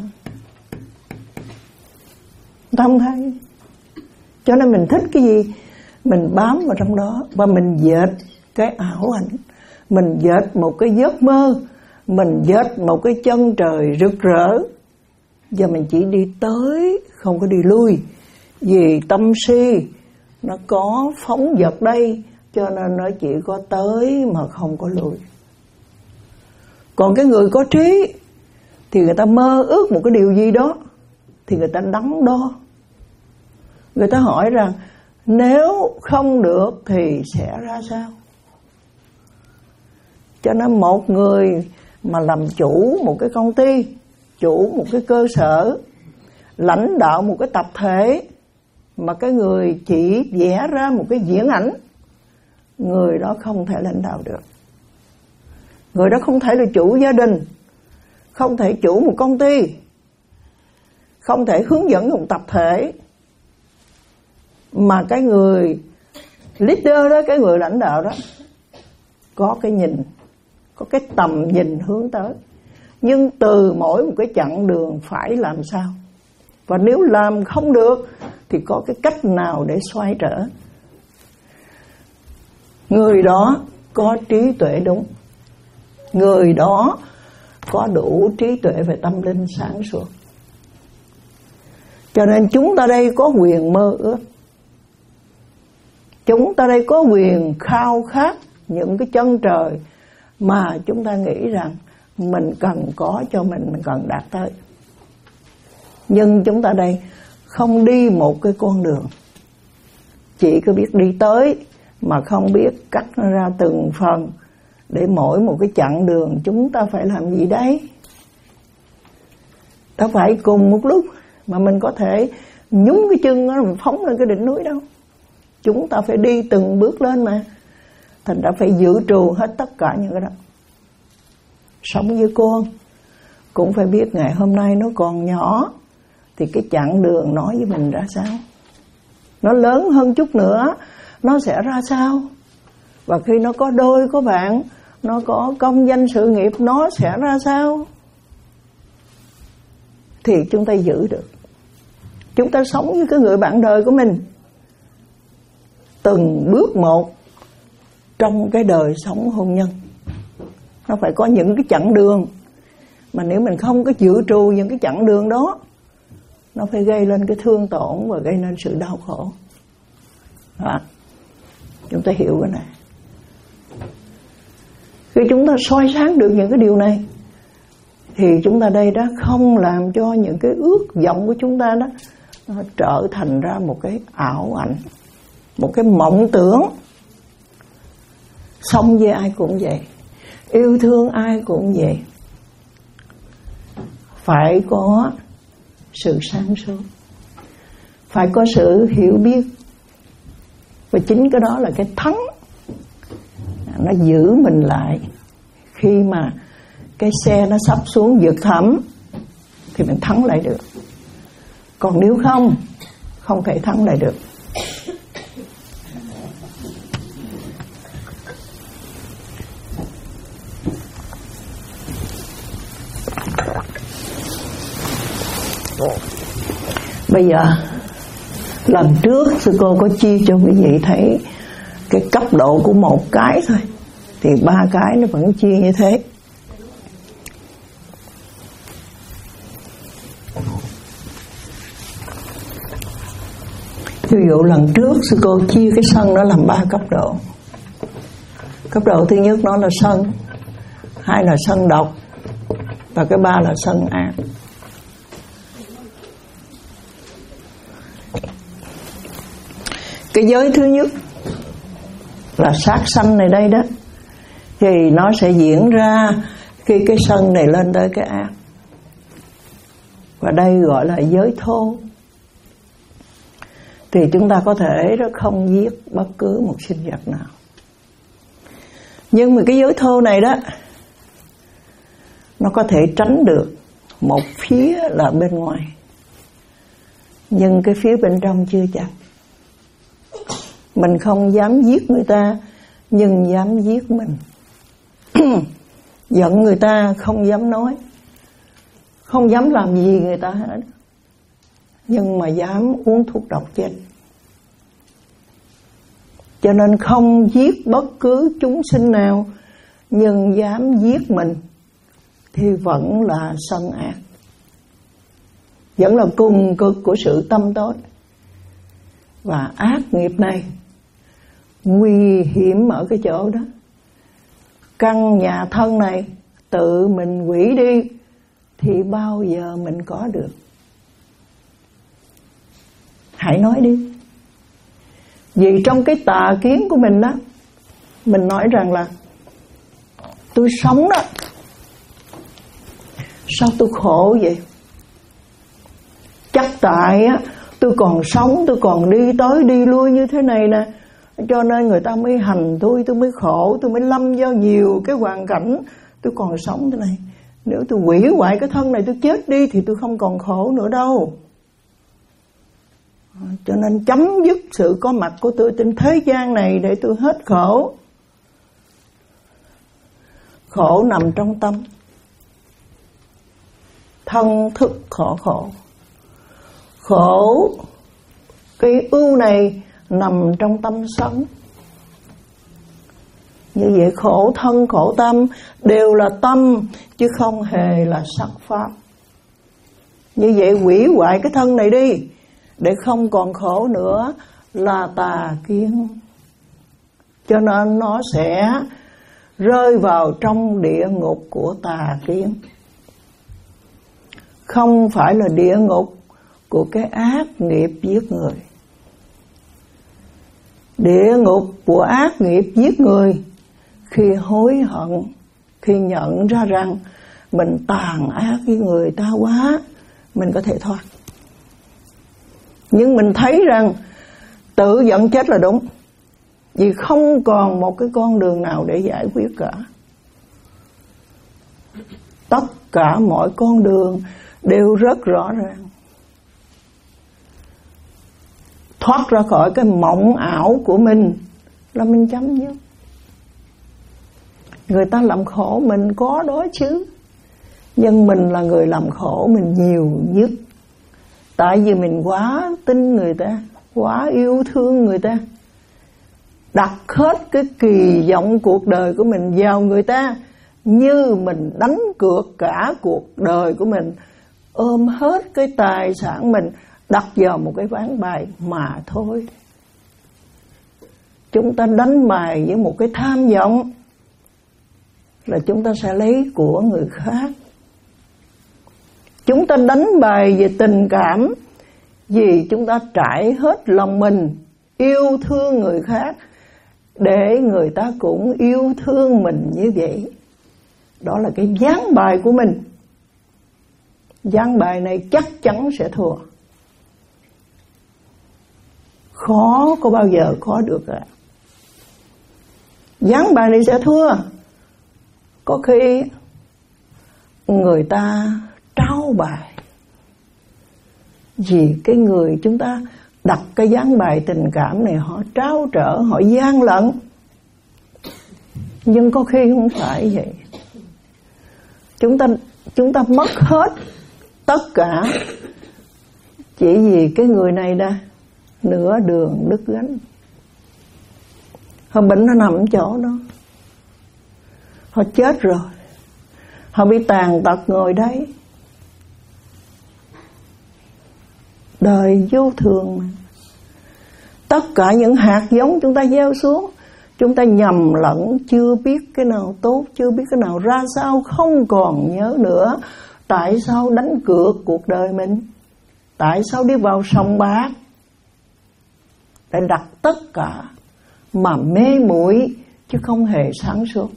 Tâm tham. Cho nên mình thích cái gì mình bám vào trong đó, và mình dệt cái ảo ảnh, mình dệt một cái giấc mơ, mình dệt một cái chân trời rực rỡ, và mình chỉ đi tới không có đi lui. Vì tâm si nó có phóng dật đây, cho nên nó chỉ có tới mà không có lui. Còn cái người có trí thì người ta mơ ước một cái điều gì đó, thì người ta đắn đo. Người ta hỏi rằng nếu không được thì sẽ ra sao? Cho nên một người mà làm chủ một cái công ty, chủ một cái cơ sở, lãnh đạo một cái tập thể, mà cái người chỉ vẽ ra một cái diễn ảnh, người đó không thể lãnh đạo được. Người đó không thể là chủ gia đình, không thể chủ một công ty, không thể hướng dẫn một tập thể. Mà cái người leader đó, cái người lãnh đạo đó có cái nhìn, có cái tầm nhìn hướng tới. Nhưng từ mỗi một cái chặng đường phải làm sao, và nếu làm không được thì có cái cách nào để xoay trở. Người đó có trí tuệ đúng, người đó có đủ trí tuệ về tâm linh sáng suốt. Cho nên chúng ta đây có quyền mơ ước, chúng ta đây có quyền khao khát những cái chân trời mà chúng ta nghĩ rằng mình cần có cho mình, mình cần đạt tới. Nhưng chúng ta đây không đi một cái con đường, chỉ có biết đi tới mà không biết cắt nó ra từng phần, để mỗi một cái chặng đường chúng ta phải làm gì đấy. Đâu phải cùng một lúc mà mình có thể nhúng cái chân nó mình phóng lên cái đỉnh núi đâu. Chúng ta phải đi từng bước lên mà. Thành ra phải dự trù hết tất cả những cái đó. Sống với con cũng phải biết ngày hôm nay nó còn nhỏ thì cái chặng đường nói với mình ra sao, nó lớn hơn chút nữa nó sẽ ra sao, và khi nó có đôi có bạn, nó có công danh sự nghiệp, nó sẽ ra sao, thì chúng ta giữ được. Chúng ta sống với cái người bạn đời của mình từng bước một trong cái đời sống hôn nhân. Nó phải có những cái chặng đường mà nếu mình không có dự trù những cái chặng đường đó, nó phải gây lên cái thương tổn và gây nên sự đau khổ. Đó. Chúng ta hiểu cái này. Khi chúng ta soi sáng được những cái điều này thì chúng ta đây đã không làm cho những cái ước vọng của chúng ta đó nó trở thành ra một cái ảo ảnh, một cái mộng tưởng. Sống với ai cũng vậy, yêu thương ai cũng vậy, phải có sự sáng suốt, phải có sự hiểu biết. Và chính cái đó là cái thắng, nó giữ mình lại. Khi mà cái xe nó sắp xuống vực thẳm thì mình thắng lại được. Còn nếu không, không thể thắng lại được. Bây giờ lần trước sư cô có chia cho quý vị thấy cái cấp độ của một cái thôi, thì ba cái nó vẫn chia như thế. Ví dụ lần trước sư cô chia cái sân nó làm ba cấp độ. Cấp độ thứ nhất nó là sân, hai là sân độc, và cái ba là sân ác. Cái giới thứ nhất là sát sanh này đây đó, thì nó sẽ diễn ra khi cái sân này lên tới cái ác. Và đây gọi là giới thô. Thì chúng ta có thể không giết bất cứ một sinh vật nào. Nhưng mà cái giới thô này đó, nó có thể tránh được một phía là bên ngoài, nhưng cái phía bên trong chưa chắc. Mình không dám giết người ta, nhưng dám giết mình. Giận người ta không dám nói, không dám làm gì người ta hết, nhưng mà dám uống thuốc độc chết. Cho nên không giết bất cứ chúng sinh nào, nhưng dám giết mình thì vẫn là sân ác, vẫn là cùng cực của sự tâm tối. Và ác nghiệp này nguy hiểm ở cái chỗ đó. Căn nhà thân này tự mình hủy đi thì bao giờ mình có được? Hãy nói đi. Vì trong cái tà kiến của mình đó, mình nói rằng là tôi sống đó, sao tôi khổ vậy? Chắc tại á tôi còn sống, tôi còn đi tới đi lui như thế này nè, cho nên người ta mới hành tôi, tôi mới khổ, tôi mới lâm vào nhiều cái hoàn cảnh, tôi còn sống thế này. Nếu tôi hủy hoại cái thân này, tôi chết đi thì tôi không còn khổ nữa đâu. Cho nên chấm dứt sự có mặt của tôi trên thế gian này để tôi hết khổ. Khổ nằm trong tâm, thân thức khổ khổ. Khổ Cái ưu này nằm trong tâm sống. Như vậy khổ thân khổ tâm đều là tâm, chứ không hề là sắc pháp. Như vậy hủy hoại cái thân này đi, để không còn khổ nữa, là tà kiến. Cho nên nó sẽ rơi vào trong địa ngục của tà kiến. Không phải là địa ngục của cái ác nghiệp giết người. Địa ngục của ác nghiệp giết người khi hối hận, khi nhận ra rằng mình tàn ác với người ta quá, mình có thể thoát. Nhưng mình thấy rằng tự giận chết là đúng, vì không còn một cái con đường nào để giải quyết cả. Tất cả mọi con đường đều rất rõ ràng. Thoát ra khỏi cái mộng ảo của mình là mình chấm dứt. Người ta làm khổ mình có đó chứ, nhưng mình là người làm khổ mình nhiều nhất. Tại vì mình quá tin người ta, quá yêu thương người ta, đặt hết cái kỳ vọng cuộc đời của mình vào người ta, như mình đánh cược cả cuộc đời của mình, ôm hết cái tài sản mình đặt vào một cái ván bài mà thôi. Chúng ta đánh bài với một cái tham vọng là chúng ta sẽ lấy của người khác. Chúng ta đánh bài về tình cảm vì chúng ta trải hết lòng mình yêu thương người khác, để người ta cũng yêu thương mình như vậy. Đó là cái ván bài của mình. Ván bài này chắc chắn sẽ thua, khó có bao giờ có được cả. Ván bài này sẽ thua. Có khi người ta trao bài, vì cái người chúng ta đặt cái ván bài tình cảm này họ tráo trở, họ gian lận. Nhưng có khi không phải vậy. Chúng ta chúng ta mất hết tất cả chỉ vì cái người này đã nửa đường đứt gánh. Họ bệnh nó nằm chỗ đó, họ chết rồi, họ bị tàn tật ngồi đấy. Đời vô thường mà. Tất cả những hạt giống chúng ta gieo xuống, chúng ta nhầm lẫn, chưa biết cái nào tốt, chưa biết cái nào ra sao, không còn nhớ nữa. Tại sao đánh cược cuộc đời mình? Tại sao đi vào sòng bạc? Để đặt tất cả mà mê muội, chứ không hề sáng suốt.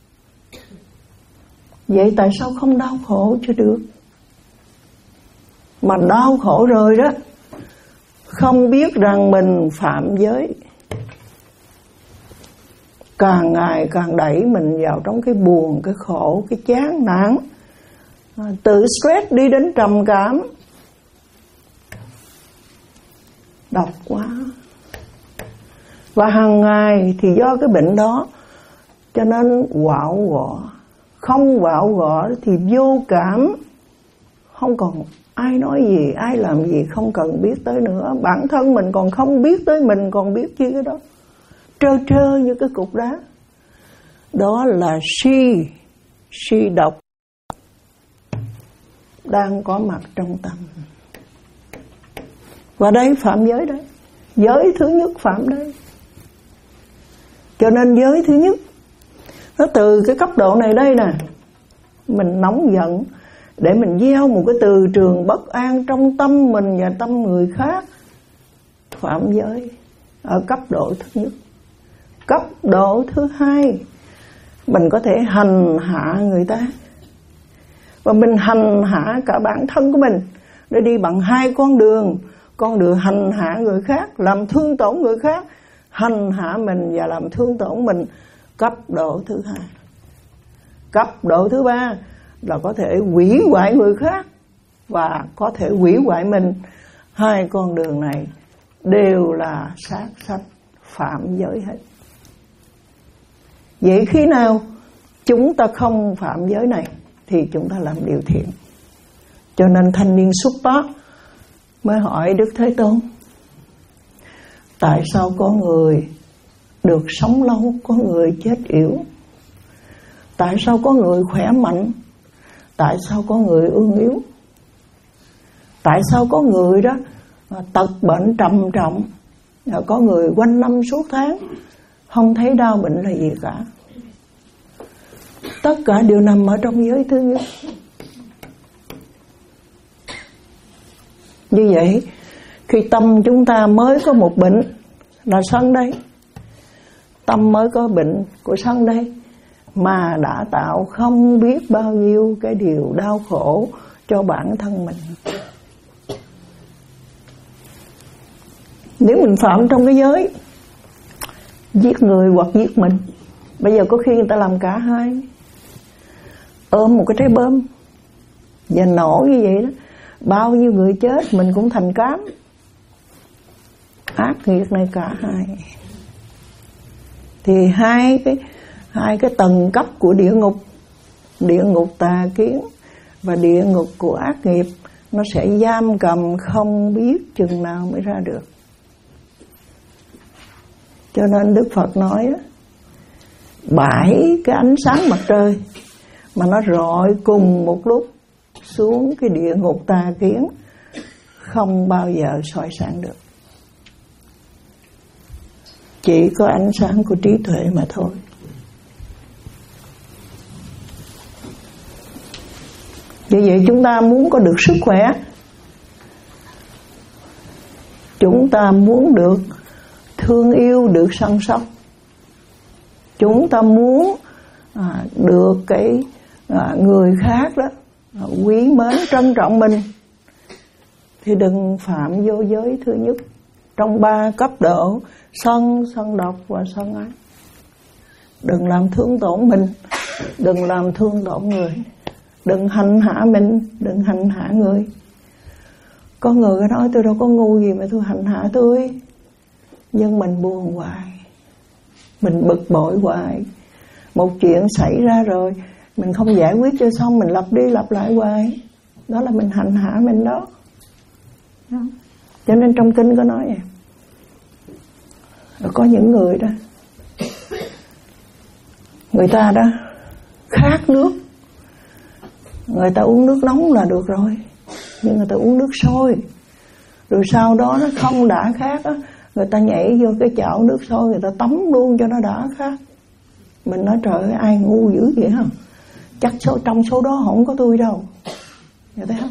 Vậy tại sao không đau khổ cho được? Mà đau khổ rồi đó, không biết rằng mình phạm giới, càng ngày càng đẩy mình vào trong cái buồn, cái khổ, cái chán nản, từ stress đi đến trầm cảm. Độc quá. Và hàng ngày thì do cái bệnh đó cho nên quạo quọ. Không quạo quọ thì vô cảm, không còn ai nói gì, ai làm gì không cần biết tới nữa. Bản thân mình còn không biết tới mình, còn biết chi cái đó. Trơ trơ như cái cục đá. Đó là si, si độc đang có mặt trong tâm. Và đây phạm giới đấy. Giới thứ nhất phạm đấy. Cho nên giới thứ nhất nó từ cái cấp độ này đây nè. Mình nóng giận để mình gieo một cái từ trường bất an trong tâm mình và tâm người khác. Phạm giới ở cấp độ thứ nhất. Cấp độ thứ hai, mình có thể hành hạ người ta. Và mình hành hạ cả bản thân của mình, để đi bằng hai con đường. Con đường hành hạ người khác, làm thương tổn người khác, hành hạ mình và làm thương tổn mình. Cấp độ thứ hai. Cấp độ thứ ba là có thể hủy hoại người khác và có thể hủy hoại mình. Hai con đường này đều là sát sanh, phạm giới hết. Vậy khi nào chúng ta không phạm giới này thì chúng ta làm điều thiện. Cho nên thanh niên xuất phát mới hỏi Đức Thế Tôn: Tại sao có người được sống lâu, có người chết yểu? Tại sao có người khỏe mạnh? Tại sao có người ương yếu? Tại sao có người đó tật bệnh trầm trọng, có người quanh năm suốt tháng không thấy đau bệnh là gì cả? Tất cả đều nằm ở trong giới thứ nhất. Như vậy, khi tâm chúng ta mới có một bệnh là sân đây, tâm mới có bệnh của sân đây, mà đã tạo không biết bao nhiêu cái điều đau khổ cho bản thân mình. Nếu mình phạm trong cái giới giết người hoặc giết mình, bây giờ có khi người ta làm cả hai, ôm một cái trái bom và nổ như vậy đó, bao nhiêu người chết, mình cũng thành cám. Ác nghiệt này cả hai. Thì hai cái hai cái tầng cấp của địa ngục, địa ngục tà kiến và địa ngục của ác nghiệp, nó sẽ giam cầm không biết chừng nào mới ra được. Cho nên Đức Phật nói á, bảy cái ánh sáng mặt trời mà nó rọi cùng một lúc xuống cái địa ngục tà kiến, không bao giờ soi sáng được. Chỉ có ánh sáng của trí tuệ mà thôi. Vì vậy chúng ta muốn có được sức khỏe, chúng ta muốn được thương yêu, được săn sóc, chúng ta muốn à, được cái à, người khác đó à, quý mến trân trọng mình, thì đừng phạm vô giới thứ nhất trong ba cấp độ sân, sân độc và sân ái. Đừng làm thương tổn mình, đừng làm thương tổn người, đừng hành hạ mình, đừng hành hạ người. Có người nói tôi đâu có ngu gì mà tôi hành hạ tôi, nhưng mình buồn hoài, mình bực bội hoài. Một chuyện xảy ra rồi mình không giải quyết cho xong, mình lặp đi lặp lại hoài, đó là mình hành hạ mình đó. Cho nên trong kinh có nói vậy. Có những người đó, người ta đó khát nước, người ta uống nước nóng là được rồi, nhưng người ta uống nước sôi, rồi sau đó nó không đã khát đó, người ta nhảy vô cái chảo nước sôi, người ta tắm luôn cho nó đã khát. Mình nói trời ơi, ai ngu dữ vậy hả? Chắc số, trong số đó không có tôi đâu. Nghe thấy không?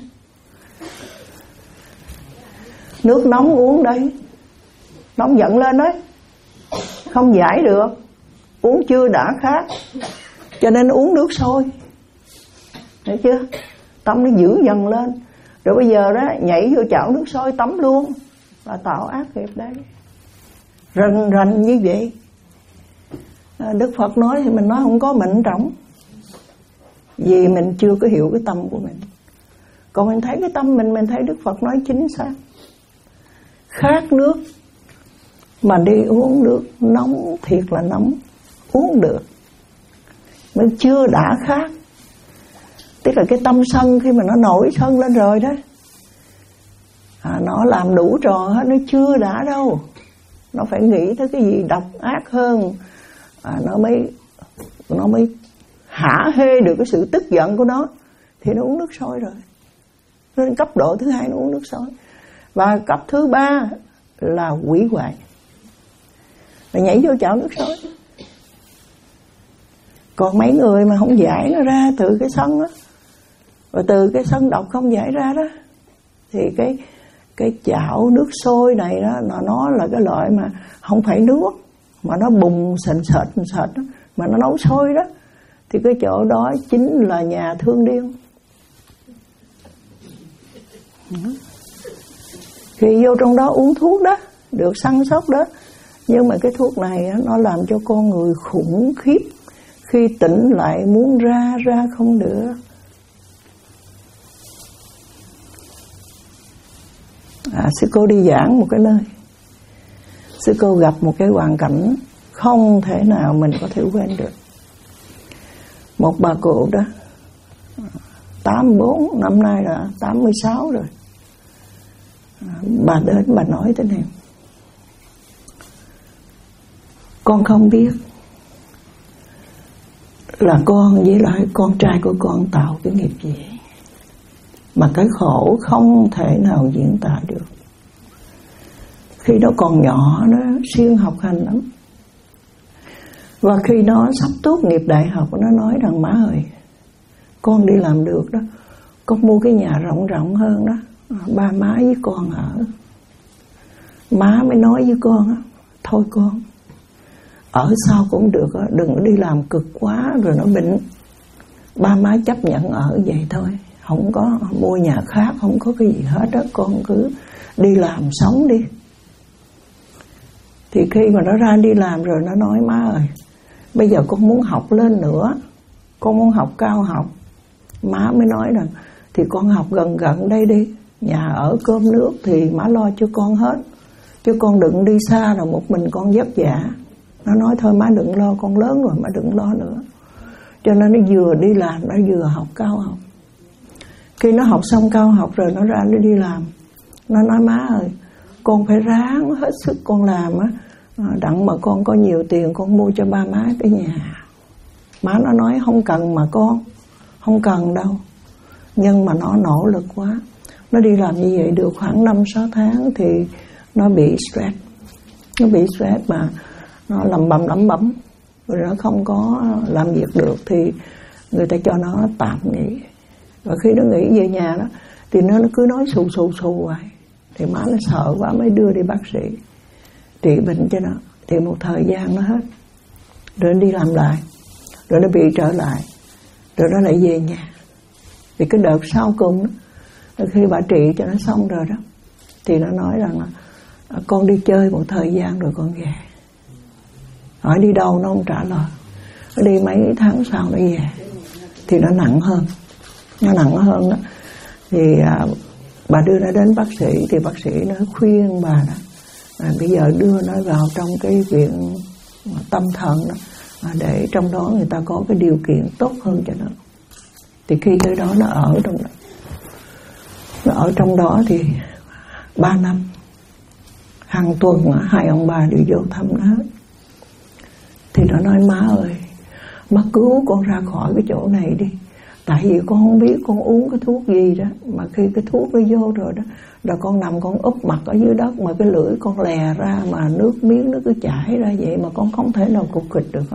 Nước nóng uống đấy, nóng giận lên đấy, không giải được, uống chưa đã khát, cho nên uống nước sôi. Thấy chưa? Tâm nó dữ dần lên, rồi bây giờ đó nhảy vô chảo nước sôi tắm luôn, là tạo ác nghiệp đấy. Rần rần như vậy. Đức Phật nói thì mình nói không có mệnh trọng, vì mình chưa có hiểu cái tâm của mình. Còn mình thấy cái tâm mình, mình thấy Đức Phật nói chính xác. Khát nước mà đi uống nước nóng, thiệt là nóng, uống được, mình chưa đã khát. Tức là cái tâm sân khi mà nó nổi sân lên rồi đó, à, nó làm đủ trò hết, nó chưa đã đâu. Nó phải nghĩ tới cái gì độc ác hơn, à, nó mới nó mới hả hê được cái sự tức giận của nó, thì nó uống nước sôi rồi. Nên cấp độ thứ hai nó uống nước sôi. Và cấp thứ ba là hủy hoại, là nhảy vô chảo nước sôi. Còn mấy người mà không giải nó ra từ cái sân đó, và từ cái sân độc không giải ra đó, thì cái cái chảo nước sôi này đó, nó, nó là cái loại mà không phải nước, mà nó bùng sền sệt sền sệt đó, mà nó nấu sôi đó, thì cái chỗ đó chính là nhà thương điên. Thì vô trong đó uống thuốc đó, được săn sóc đó, nhưng mà cái thuốc này nó làm cho con người khủng khiếp, khi tỉnh lại muốn ra ra không được. À, sư cô đi giảng một cái nơi, sư cô gặp một cái hoàn cảnh không thể nào mình có thể quên được. Một bà cụ đó, tám mươi bốn, năm nay là tám mươi sáu rồi. À, bà đến bà nói thế này: con không biết là con với lại con trai của con tạo cái nghiệp gì, mà cái khổ không thể nào diễn tả được. Khi nó còn nhỏ nó siêng học hành lắm, và khi nó sắp tốt nghiệp đại học nó nói rằng má ơi, con đi làm được đó, con mua cái nhà rộng rộng hơn đó, ba má với con ở. Má mới nói với con á, thôi con ở sau cũng được á, đừng có đi làm cực quá rồi nó bệnh. Ba má chấp nhận ở vậy thôi, không có mua nhà khác, không có cái gì hết đó, con cứ đi làm sống đi. Thì khi mà nó ra đi làm rồi nó nói má ơi, bây giờ con muốn học lên nữa, con muốn học cao học. Má mới nói rằng thì con học gần gần đây đi, nhà ở cơm nước thì má lo cho con hết, chứ con đừng đi xa rồi một mình con vất vả. Nó nói thôi má đừng lo, con lớn rồi má đừng lo nữa. Cho nên nó vừa đi làm nó vừa học cao học. Khi nó học xong cao học rồi nó ra nó đi làm, nó nói má ơi, con phải ráng hết sức con làm á, đặng mà con có nhiều tiền con mua cho ba má cái nhà. Má nó nói không cần mà con, không cần đâu. Nhưng mà nó nỗ lực quá. Nó đi làm như vậy được khoảng năm sáu tháng thì nó bị stress. Nó bị stress mà nó lầm bầm lẩm bẩm, rồi nó không có làm việc được thì người ta cho nó tạm nghỉ. Và khi nó nghỉ về nhà đó thì nó, nó cứ nói xù xù xù vậy. Thì má nó sợ quá mới đưa đi bác sĩ trị bệnh cho nó. Thì một thời gian nó hết, rồi nó đi làm lại, rồi nó bị trở lại, rồi nó lại về nhà. Thì cái đợt sau cùng đó, khi bà trị cho nó xong rồi đó, thì nó nói rằng là con đi chơi một thời gian rồi con về. Hỏi đi đâu nó không trả lời. Nó đi mấy tháng sau nó về. Thì nó nặng hơn. Nó nặng hơn đó. Thì à, bà đưa nó đến bác sĩ. Thì bác sĩ nó khuyên bà đó, à, bây giờ đưa nó vào trong cái viện tâm thần đó, à, để trong đó người ta có cái điều kiện tốt hơn cho nó. Thì khi tới đó nó ở trong đó. Nó ở trong đó thì ba năm. Hàng tuần hai ông bà đều vô thăm nó hết. Thì nó nói má ơi, má cứu con ra khỏi cái chỗ này đi. Tại vì con không biết con uống cái thuốc gì đó, mà khi cái thuốc nó vô rồi đó, rồi con nằm con úp mặt ở dưới đất, mà cái lưỡi con lè ra mà nước miếng nó cứ chảy ra vậy mà con không thể nào cục kịch được hết.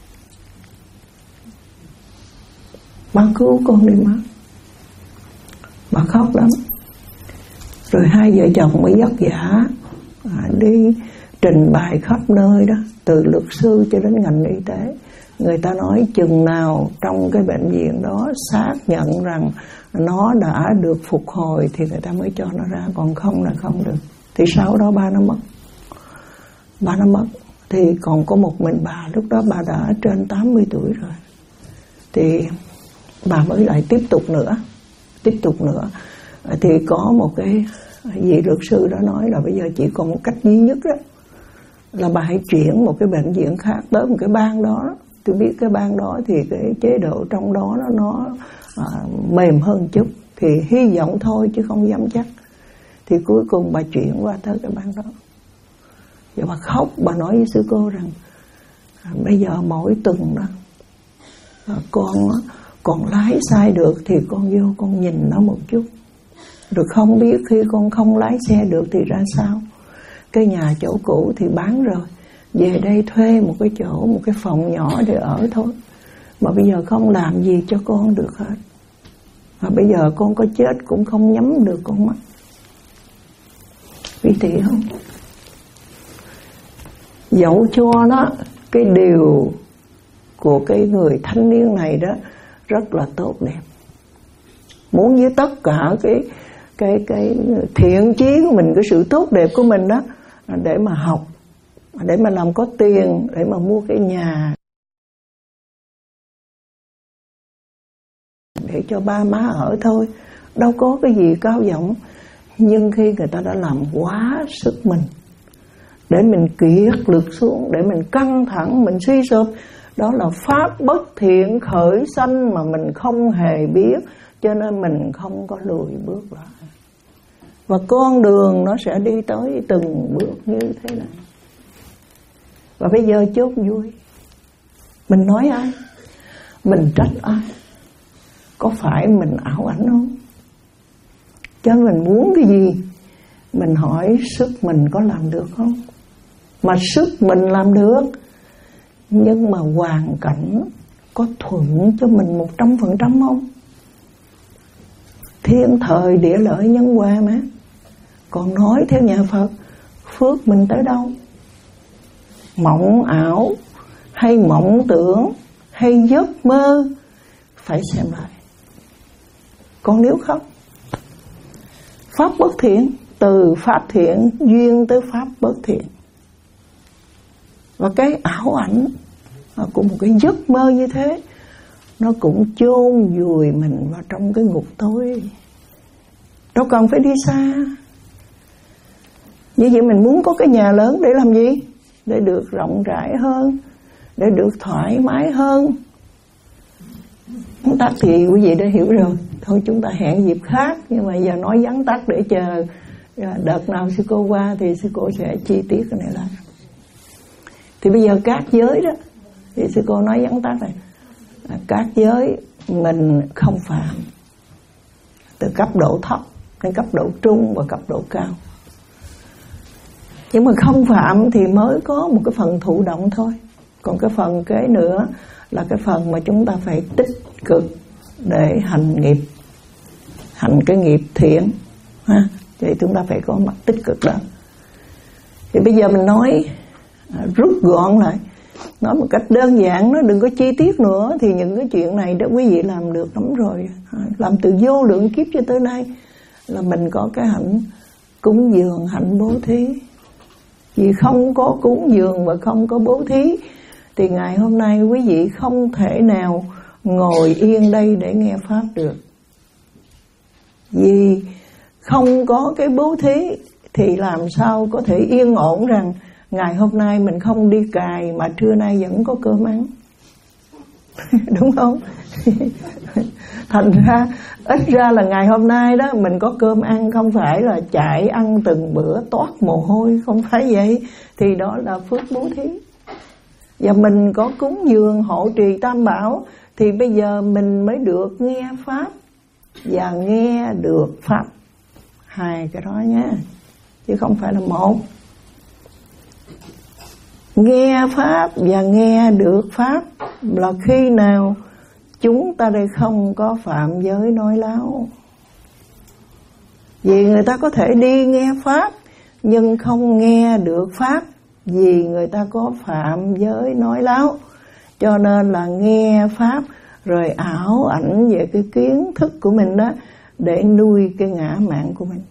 Má cứu con đi má. Bà khóc lắm. Rồi hai vợ chồng mới vất vả à, đi trình bày khắp nơi đó, từ luật sư cho đến ngành y tế. Người ta nói chừng nào trong cái bệnh viện đó xác nhận rằng nó đã được phục hồi thì người ta mới cho nó ra, còn không là không được. Thì sau đó ba nó mất. Ba nó mất thì còn có một mình bà, lúc đó bà đã trên tám mươi tuổi rồi. Thì bà mới lại tiếp tục nữa, tiếp tục nữa. Thì có một cái vị luật sư đó nói là bây giờ chỉ còn một cách duy nhất đó, là bà hãy chuyển một cái bệnh viện khác tới một cái bang đó, đó. Tôi biết cái bang đó thì cái chế độ trong đó nó, nó à, mềm hơn chút. Thì hy vọng thôi chứ không dám chắc. Thì cuối cùng bà chuyển qua tới cái bang đó. Và bà khóc, bà nói với sư cô rằng à, bây giờ mỗi tuần đó à, con còn lái sai được thì con vô con nhìn nó một chút. Rồi không biết khi con không lái xe được thì ra sao. Cái nhà chỗ cũ thì bán rồi, về đây thuê một cái chỗ, một cái phòng nhỏ để ở thôi. Mà bây giờ không làm gì cho con được hết. Và bây giờ con có chết cũng không nhắm được con mắt. Vì thị không? Dẫu cho nó cái điều của cái người thanh niên này đó rất là tốt đẹp. Muốn với tất cả cái cái cái thiện chí của mình, cái sự tốt đẹp của mình đó, để mà học, để mà làm có tiền, để mà mua cái nhà, để cho ba má ở thôi, đâu có cái gì cao vọng. Nhưng khi người ta đã làm quá sức mình, để mình kiệt lực xuống, để mình căng thẳng, mình suy sụp, đó là pháp bất thiện khởi sanh mà mình không hề biết, cho nên mình không có lùi bước lại. Và con đường nó sẽ đi tới từng bước như thế này. Và bây giờ chốt vui. Mình nói ai? Mình trách ai? Có phải mình ảo ảnh không? Cho mình muốn cái gì, mình hỏi sức mình có làm được không? Mà sức mình làm được, nhưng mà hoàn cảnh có thuận cho mình một trăm phần trăm không? Thiên thời địa lợi nhân hòa mà. Còn nói theo nhà Phật, phước mình tới đâu? Mộng ảo hay mộng tưởng hay giấc mơ, phải xem lại. Còn nếu không, pháp bất thiện, từ pháp thiện duyên tới pháp bất thiện. Và cái ảo ảnh của một cái giấc mơ như thế, nó cũng chôn vùi mình vào trong cái ngục tối. Đâu cần phải đi xa. Như vậy mình muốn có cái nhà lớn để làm gì? Để được rộng rãi hơn, để được thoải mái hơn. Vắn tắt thì quý vị đã hiểu rồi. Thôi chúng ta hẹn dịp khác. Nhưng mà giờ nói vắn tắt để chờ đợt nào sư cô qua thì sư cô sẽ chi tiết cái này lại. Thì bây giờ các giới đó, thì sư cô nói vắn tắt này, các giới mình không phạm, từ cấp độ thấp đến cấp độ trung và cấp độ cao. Nhưng mà không phạm thì mới có một cái phần thụ động thôi. Còn cái phần kế nữa là cái phần mà chúng ta phải tích cực để hành nghiệp, hành cái nghiệp thiện ha. Thì chúng ta phải có mặt tích cực đó. Thì bây giờ mình nói à, rút gọn lại, nói một cách đơn giản, nó đừng có chi tiết nữa. Thì những cái chuyện này đó quý vị làm được lắm rồi, à, làm từ vô lượng kiếp cho tới nay là mình có cái hạnh cúng dường, hạnh bố thí. Vì không có cúng dường và không có bố thí thì ngày hôm nay quý vị không thể nào ngồi yên đây để nghe pháp được. Vì không có cái bố thí thì làm sao có thể yên ổn rằng ngày hôm nay mình không đi cày mà trưa nay vẫn có cơm ăn. Đúng không? Thành ra ít ra là ngày hôm nay đó mình có cơm ăn, không phải là chạy ăn từng bữa toát mồ hôi, không phải vậy. Thì đó là phước bố thí. Và mình có cúng dường hộ trì tam bảo thì bây giờ mình mới được nghe pháp và nghe được pháp. Hai cái đó nha, chứ không phải là một. Nghe pháp và nghe được pháp là khi nào chúng ta đây không có phạm giới nói láo. Vì người ta có thể đi nghe pháp nhưng không nghe được pháp, vì người ta có phạm giới nói láo. Cho nên là nghe pháp rồi ảo ảnh về cái kiến thức của mình đó, để nuôi cái ngã mạn của mình.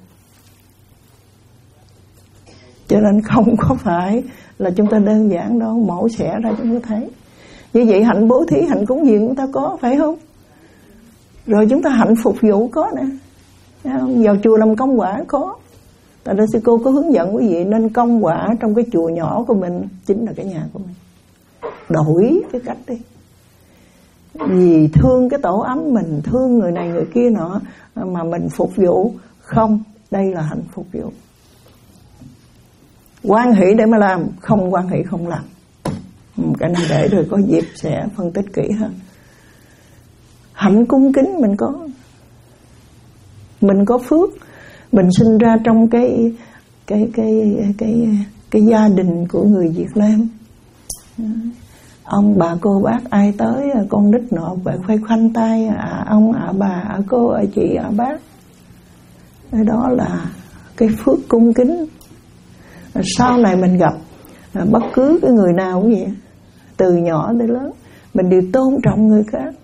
Cho nên không có phải là chúng ta đơn giản đâu, mổ xẻ ra chúng ta thấy. Như vậy hạnh bố thí, hạnh cúng dường chúng ta có, phải không? Rồi chúng ta hạnh phục vụ có nè, vào chùa làm công quả có. Tại đó sư cô có hướng dẫn quý vị nên công quả trong cái chùa nhỏ của mình chính là cái nhà của mình. Đổi cái cách đi. Vì thương cái tổ ấm mình, thương người này người kia nọ mà mình phục vụ. Không, đây là hạnh phục vụ. Quan hỷ để mà làm, không quan hỷ không làm. Cái này để rồi có dịp sẽ phân tích kỹ hơn. Hạnh cung kính mình có. Mình có phước, mình sinh ra trong cái cái cái cái cái, cái gia đình của người Việt Nam. Ông bà cô bác ai tới con nít nọ phải khoe khoanh tay, à ông à bà à cô à chị à bác. Cái đó là cái phước cung kính. Sau này mình gặp bất cứ cái người nào cũng vậy, từ nhỏ tới lớn mình đều tôn trọng người khác.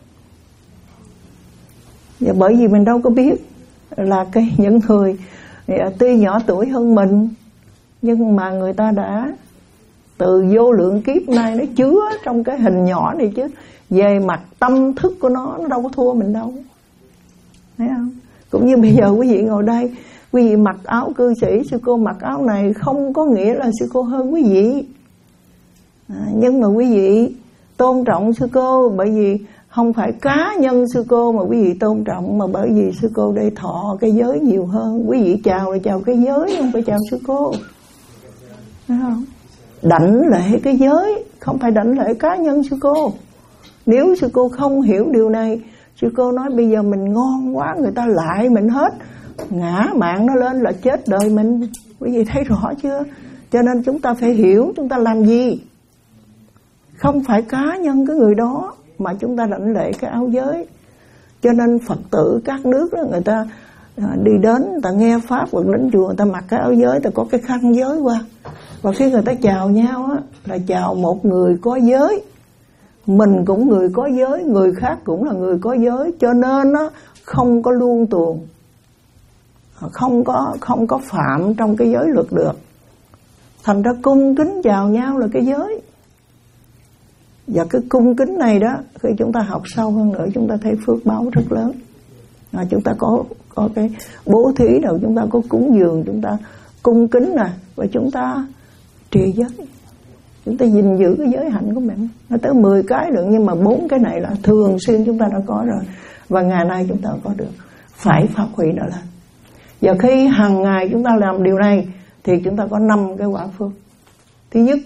Và bởi vì mình đâu có biết là cái những người tuy nhỏ tuổi hơn mình, nhưng mà người ta đã từ vô lượng kiếp nay nó chứa trong cái hình nhỏ này chứ. Về mặt tâm thức của nó, nó đâu có thua mình đâu. Thấy không? Cũng như bây giờ quý vị ngồi đây, quý vị mặc áo cư sĩ, sư cô mặc áo này không có nghĩa là sư cô hơn quý vị. À, nhưng mà quý vị tôn trọng sư cô bởi vì không phải cá nhân sư cô mà quý vị tôn trọng, mà bởi vì sư cô đây thọ cái giới nhiều hơn. Quý vị chào là chào cái giới, không phải chào sư cô. Thấy không? đảnh lễ cái giới, không phải đảnh lễ cá nhân sư cô. Nếu sư cô không hiểu điều này, sư cô nói bây giờ mình ngon quá, người ta lại mình hết, ngã mạng nó lên là chết đời mình. Quý vị thấy rõ chưa? Cho nên chúng ta phải hiểu chúng ta làm gì. Không phải cá nhân cái người đó mà chúng ta đảnh lễ cái áo giới. Cho nên Phật tử các nước đó, người ta đi đến, người ta nghe Pháp, hoặc đến chùa, người ta mặc cái áo giới, người ta có cái khăn giới qua. Và khi người ta chào nhau á, là chào một người có giới. Mình cũng người có giới, người khác cũng là người có giới. Cho nên nó không có luông tuồng, Không có, không có phạm trong cái giới luật được. Thành ra cung kính chào nhau là cái giới. Và cái cung kính này đó, khi chúng ta học sâu hơn nữa, chúng ta thấy phước báo rất lớn. À, chúng ta có có cái bố thí đâu, chúng ta có cúng dường, chúng ta cung kính nè, và chúng ta trì giới, chúng ta gìn giữ cái giới hạnh của mình. Nó tới mười cái được, nhưng mà bốn cái này là thường xuyên chúng ta đã có rồi, và ngày nay chúng ta có được, phải phát huy nó lên. Và khi hàng ngày chúng ta làm điều này thì chúng ta có năm cái quả phước. Thứ nhất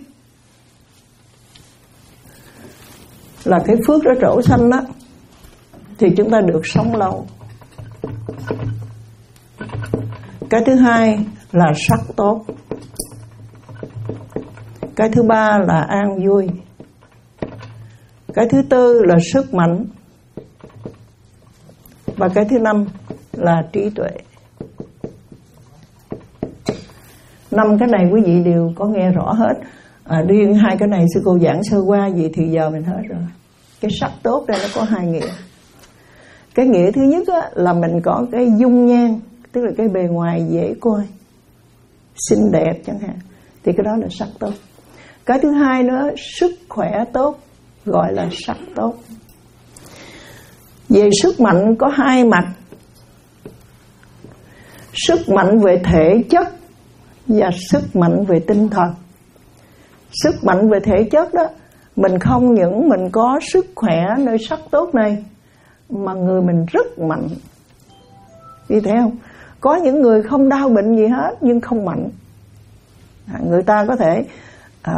là cái phước ở chỗ sanh đó, thì chúng ta được sống lâu. Cái thứ hai là sắc tốt. Cái thứ ba là an vui. Cái thứ tư là sức mạnh. Và cái thứ năm là trí tuệ. Năm cái này quý vị đều có nghe rõ hết. À, riêng hai cái này sư cô giảng sơ qua gì thì giờ mình hết rồi. Cái sắc tốt đây nó có hai nghĩa. Cái nghĩa thứ nhất á, là mình có cái dung nhan, tức là cái bề ngoài dễ coi, xinh đẹp chẳng hạn, thì cái đó là sắc tốt. Cái thứ hai nữa, sức khỏe tốt, gọi là sắc tốt. Về sức mạnh có hai mặt. Sức mạnh về thể chất và sức mạnh về tinh thần. Sức mạnh về thể chất đó, mình không những mình có sức khỏe nơi sắc tốt này, mà người mình rất mạnh. Vì thấy không? Có những người không đau bệnh gì hết nhưng không mạnh. À, người ta có thể à,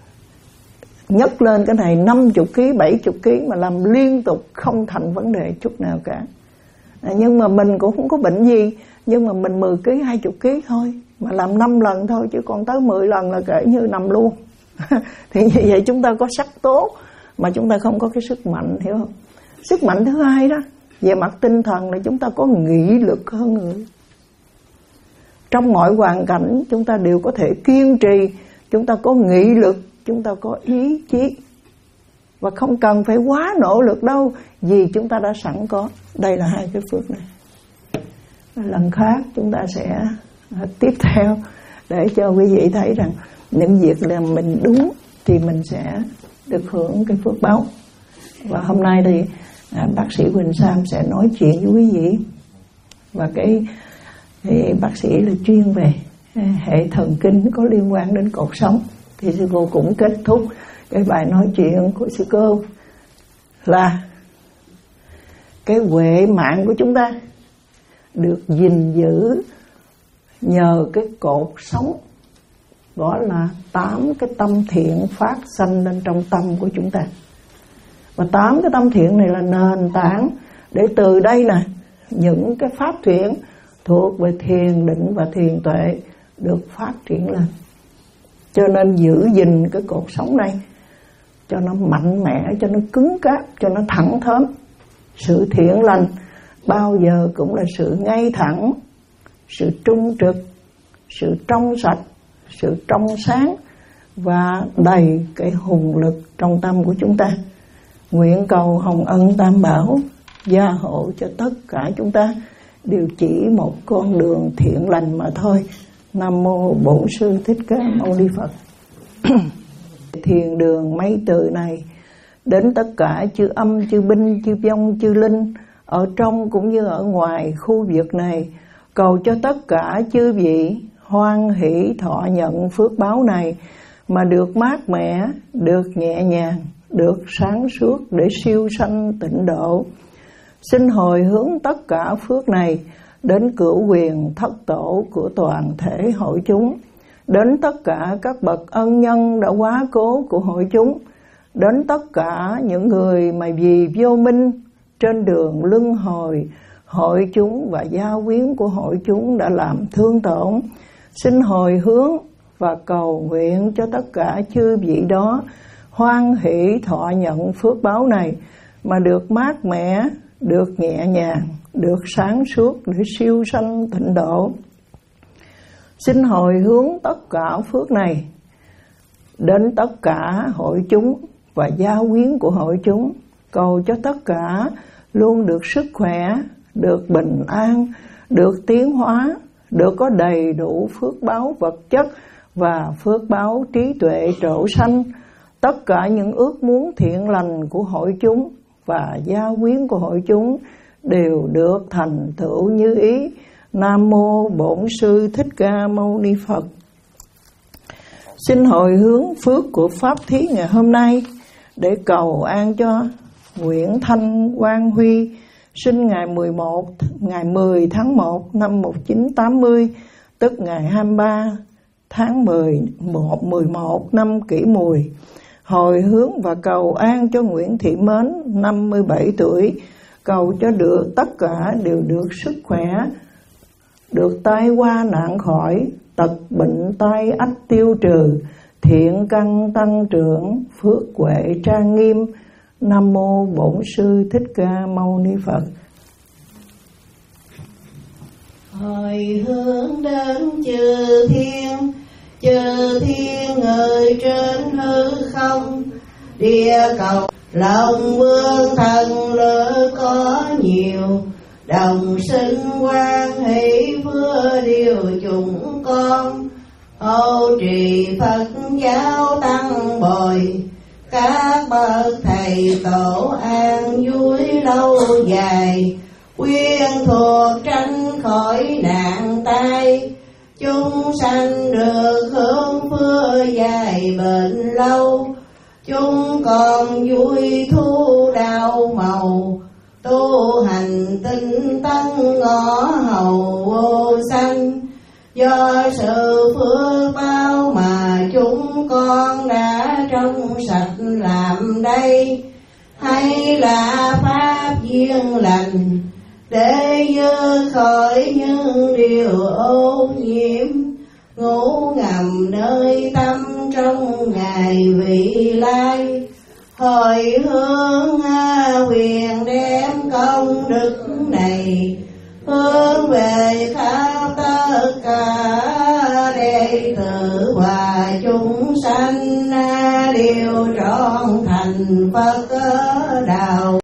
nhấc lên cái này năm mươi ký, bảy mươi ký mà làm liên tục không thành vấn đề chút nào cả. À, nhưng mà mình cũng không có bệnh gì, nhưng mà mình mười ký, hai mươi ký thôi, mà làm năm lần thôi, chứ còn tới mười lần là kể như nằm luôn. Thì như vậy chúng ta có sắc tốt mà chúng ta không có cái sức mạnh, hiểu không? Sức mạnh thứ hai đó, về mặt tinh thần là chúng ta có nghị lực hơn người. Trong mọi hoàn cảnh chúng ta đều có thể kiên trì, chúng ta có nghị lực, chúng ta có ý chí. Và không cần phải quá nỗ lực đâu, vì chúng ta đã sẵn có. Đây là hai cái phước này. Lần khác chúng ta sẽ tiếp theo để cho quý vị thấy rằng những việc làm mình đúng thì mình sẽ được hưởng cái phước báo. Và hôm nay thì à, bác sĩ Quỳnh Sam sẽ nói chuyện với quý vị. Và cái thì bác sĩ là chuyên về hệ thần kinh có liên quan đến cột sống. Thì sư cô cũng kết thúc cái bài nói chuyện của sư cô là cái huệ mạng của chúng ta được gìn giữ nhờ cái cột sống, gọi là tám cái tâm thiện phát sanh lên trong tâm của chúng ta. Và tám cái tâm thiện này là nền tảng để từ đây nè, những cái pháp thiện thuộc về thiền định và thiền tuệ được phát triển lên. Cho nên giữ gìn cái cột sống này cho nó mạnh mẽ, cho nó cứng cáp, cho nó thẳng thớm. Sự thiện lành bao giờ cũng là sự ngay thẳng, sự trung trực, sự trong sạch, sự trong sáng và đầy cái hùng lực trong tâm của chúng ta. Nguyện cầu hồng ân tam bảo gia hộ cho tất cả chúng ta đều chỉ một con đường thiện lành mà thôi. Nam mô Bổn Sư Thích Ca Mâu Ni Phật. Thiền đường mấy từ này đến tất cả chư âm, chư binh, chư vong, chư linh ở trong cũng như ở ngoài khu vực này, cầu cho tất cả chư vị hoan hỷ thọ nhận phước báo này mà được mát mẻ, được nhẹ nhàng, được sáng suốt để siêu sanh tịnh độ. Xin hồi hướng tất cả phước này đến cửu quyền thất tổ của toàn thể hội chúng, đến tất cả các bậc ân nhân đã quá cố của hội chúng, đến tất cả những người mà vì vô minh trên đường luân hồi hội chúng và gia quyến của hội chúng đã làm thương tổn, xin hồi hướng và cầu nguyện cho tất cả chư vị đó hoan hỷ thọ nhận phước báo này, mà được mát mẻ, được nhẹ nhàng, được sáng suốt để siêu sanh tịnh độ. Xin hồi hướng tất cả phước này đến tất cả hội chúng và gia quyến của hội chúng, cầu cho tất cả luôn được sức khỏe, được bình an, được tiến hóa, được có đầy đủ phước báo vật chất và phước báo trí tuệ trổ sanh. Tất cả những ước muốn thiện lành của hội chúng và gia quyến của hội chúng đều được thành tựu như ý. Nam mô Bổn Sư Thích Ca Mâu Ni Phật. Xin hồi hướng phước của pháp thí ngày hôm nay để cầu an cho Nguyễn Thanh Quang Huy, sinh ngày mười một ngày mười tháng một năm một nghìn chín trăm tám mươi, tức ngày hai mươi ba tháng mười một mười một năm Kỷ Mùi. Hồi hướng và cầu an cho Nguyễn Thị Mến, năm mươi bảy tuổi, cầu cho được tất cả đều được sức khỏe, được tai qua nạn khỏi, tật bệnh tai ách tiêu trừ, thiện căn tăng trưởng, phước huệ trang nghiêm. Nam mô Bổn Sư Thích Ca Mâu Ni Phật. Hồi hướng đến chư thiên, chư thiên người trên hư không, địa cầu lòng vương thần lửa có nhiều, đồng sinh quan hỷ vừa điều chúng con, hộ trì Phật giáo tăng bồi, các bậc thầy tổ an vui lâu dài, quyên thuộc tránh khỏi nạn tai, chúng sanh được hưởng phước dài bền lâu, chúng con vui thu đạo màu, tu hành tinh tấn ngõ hầu vô sanh. Do sự phước báo mà chúng con đã trong sạch làm đây, hay là pháp duyên lành để dư khỏi những điều ô nhiễm, ngủ ngầm nơi tâm trong ngày vị lai. Hồi hướng huyền đem công đức này hướng về khắp tất cả đệ tử và chúng sanh đều trọn thành Phật đạo.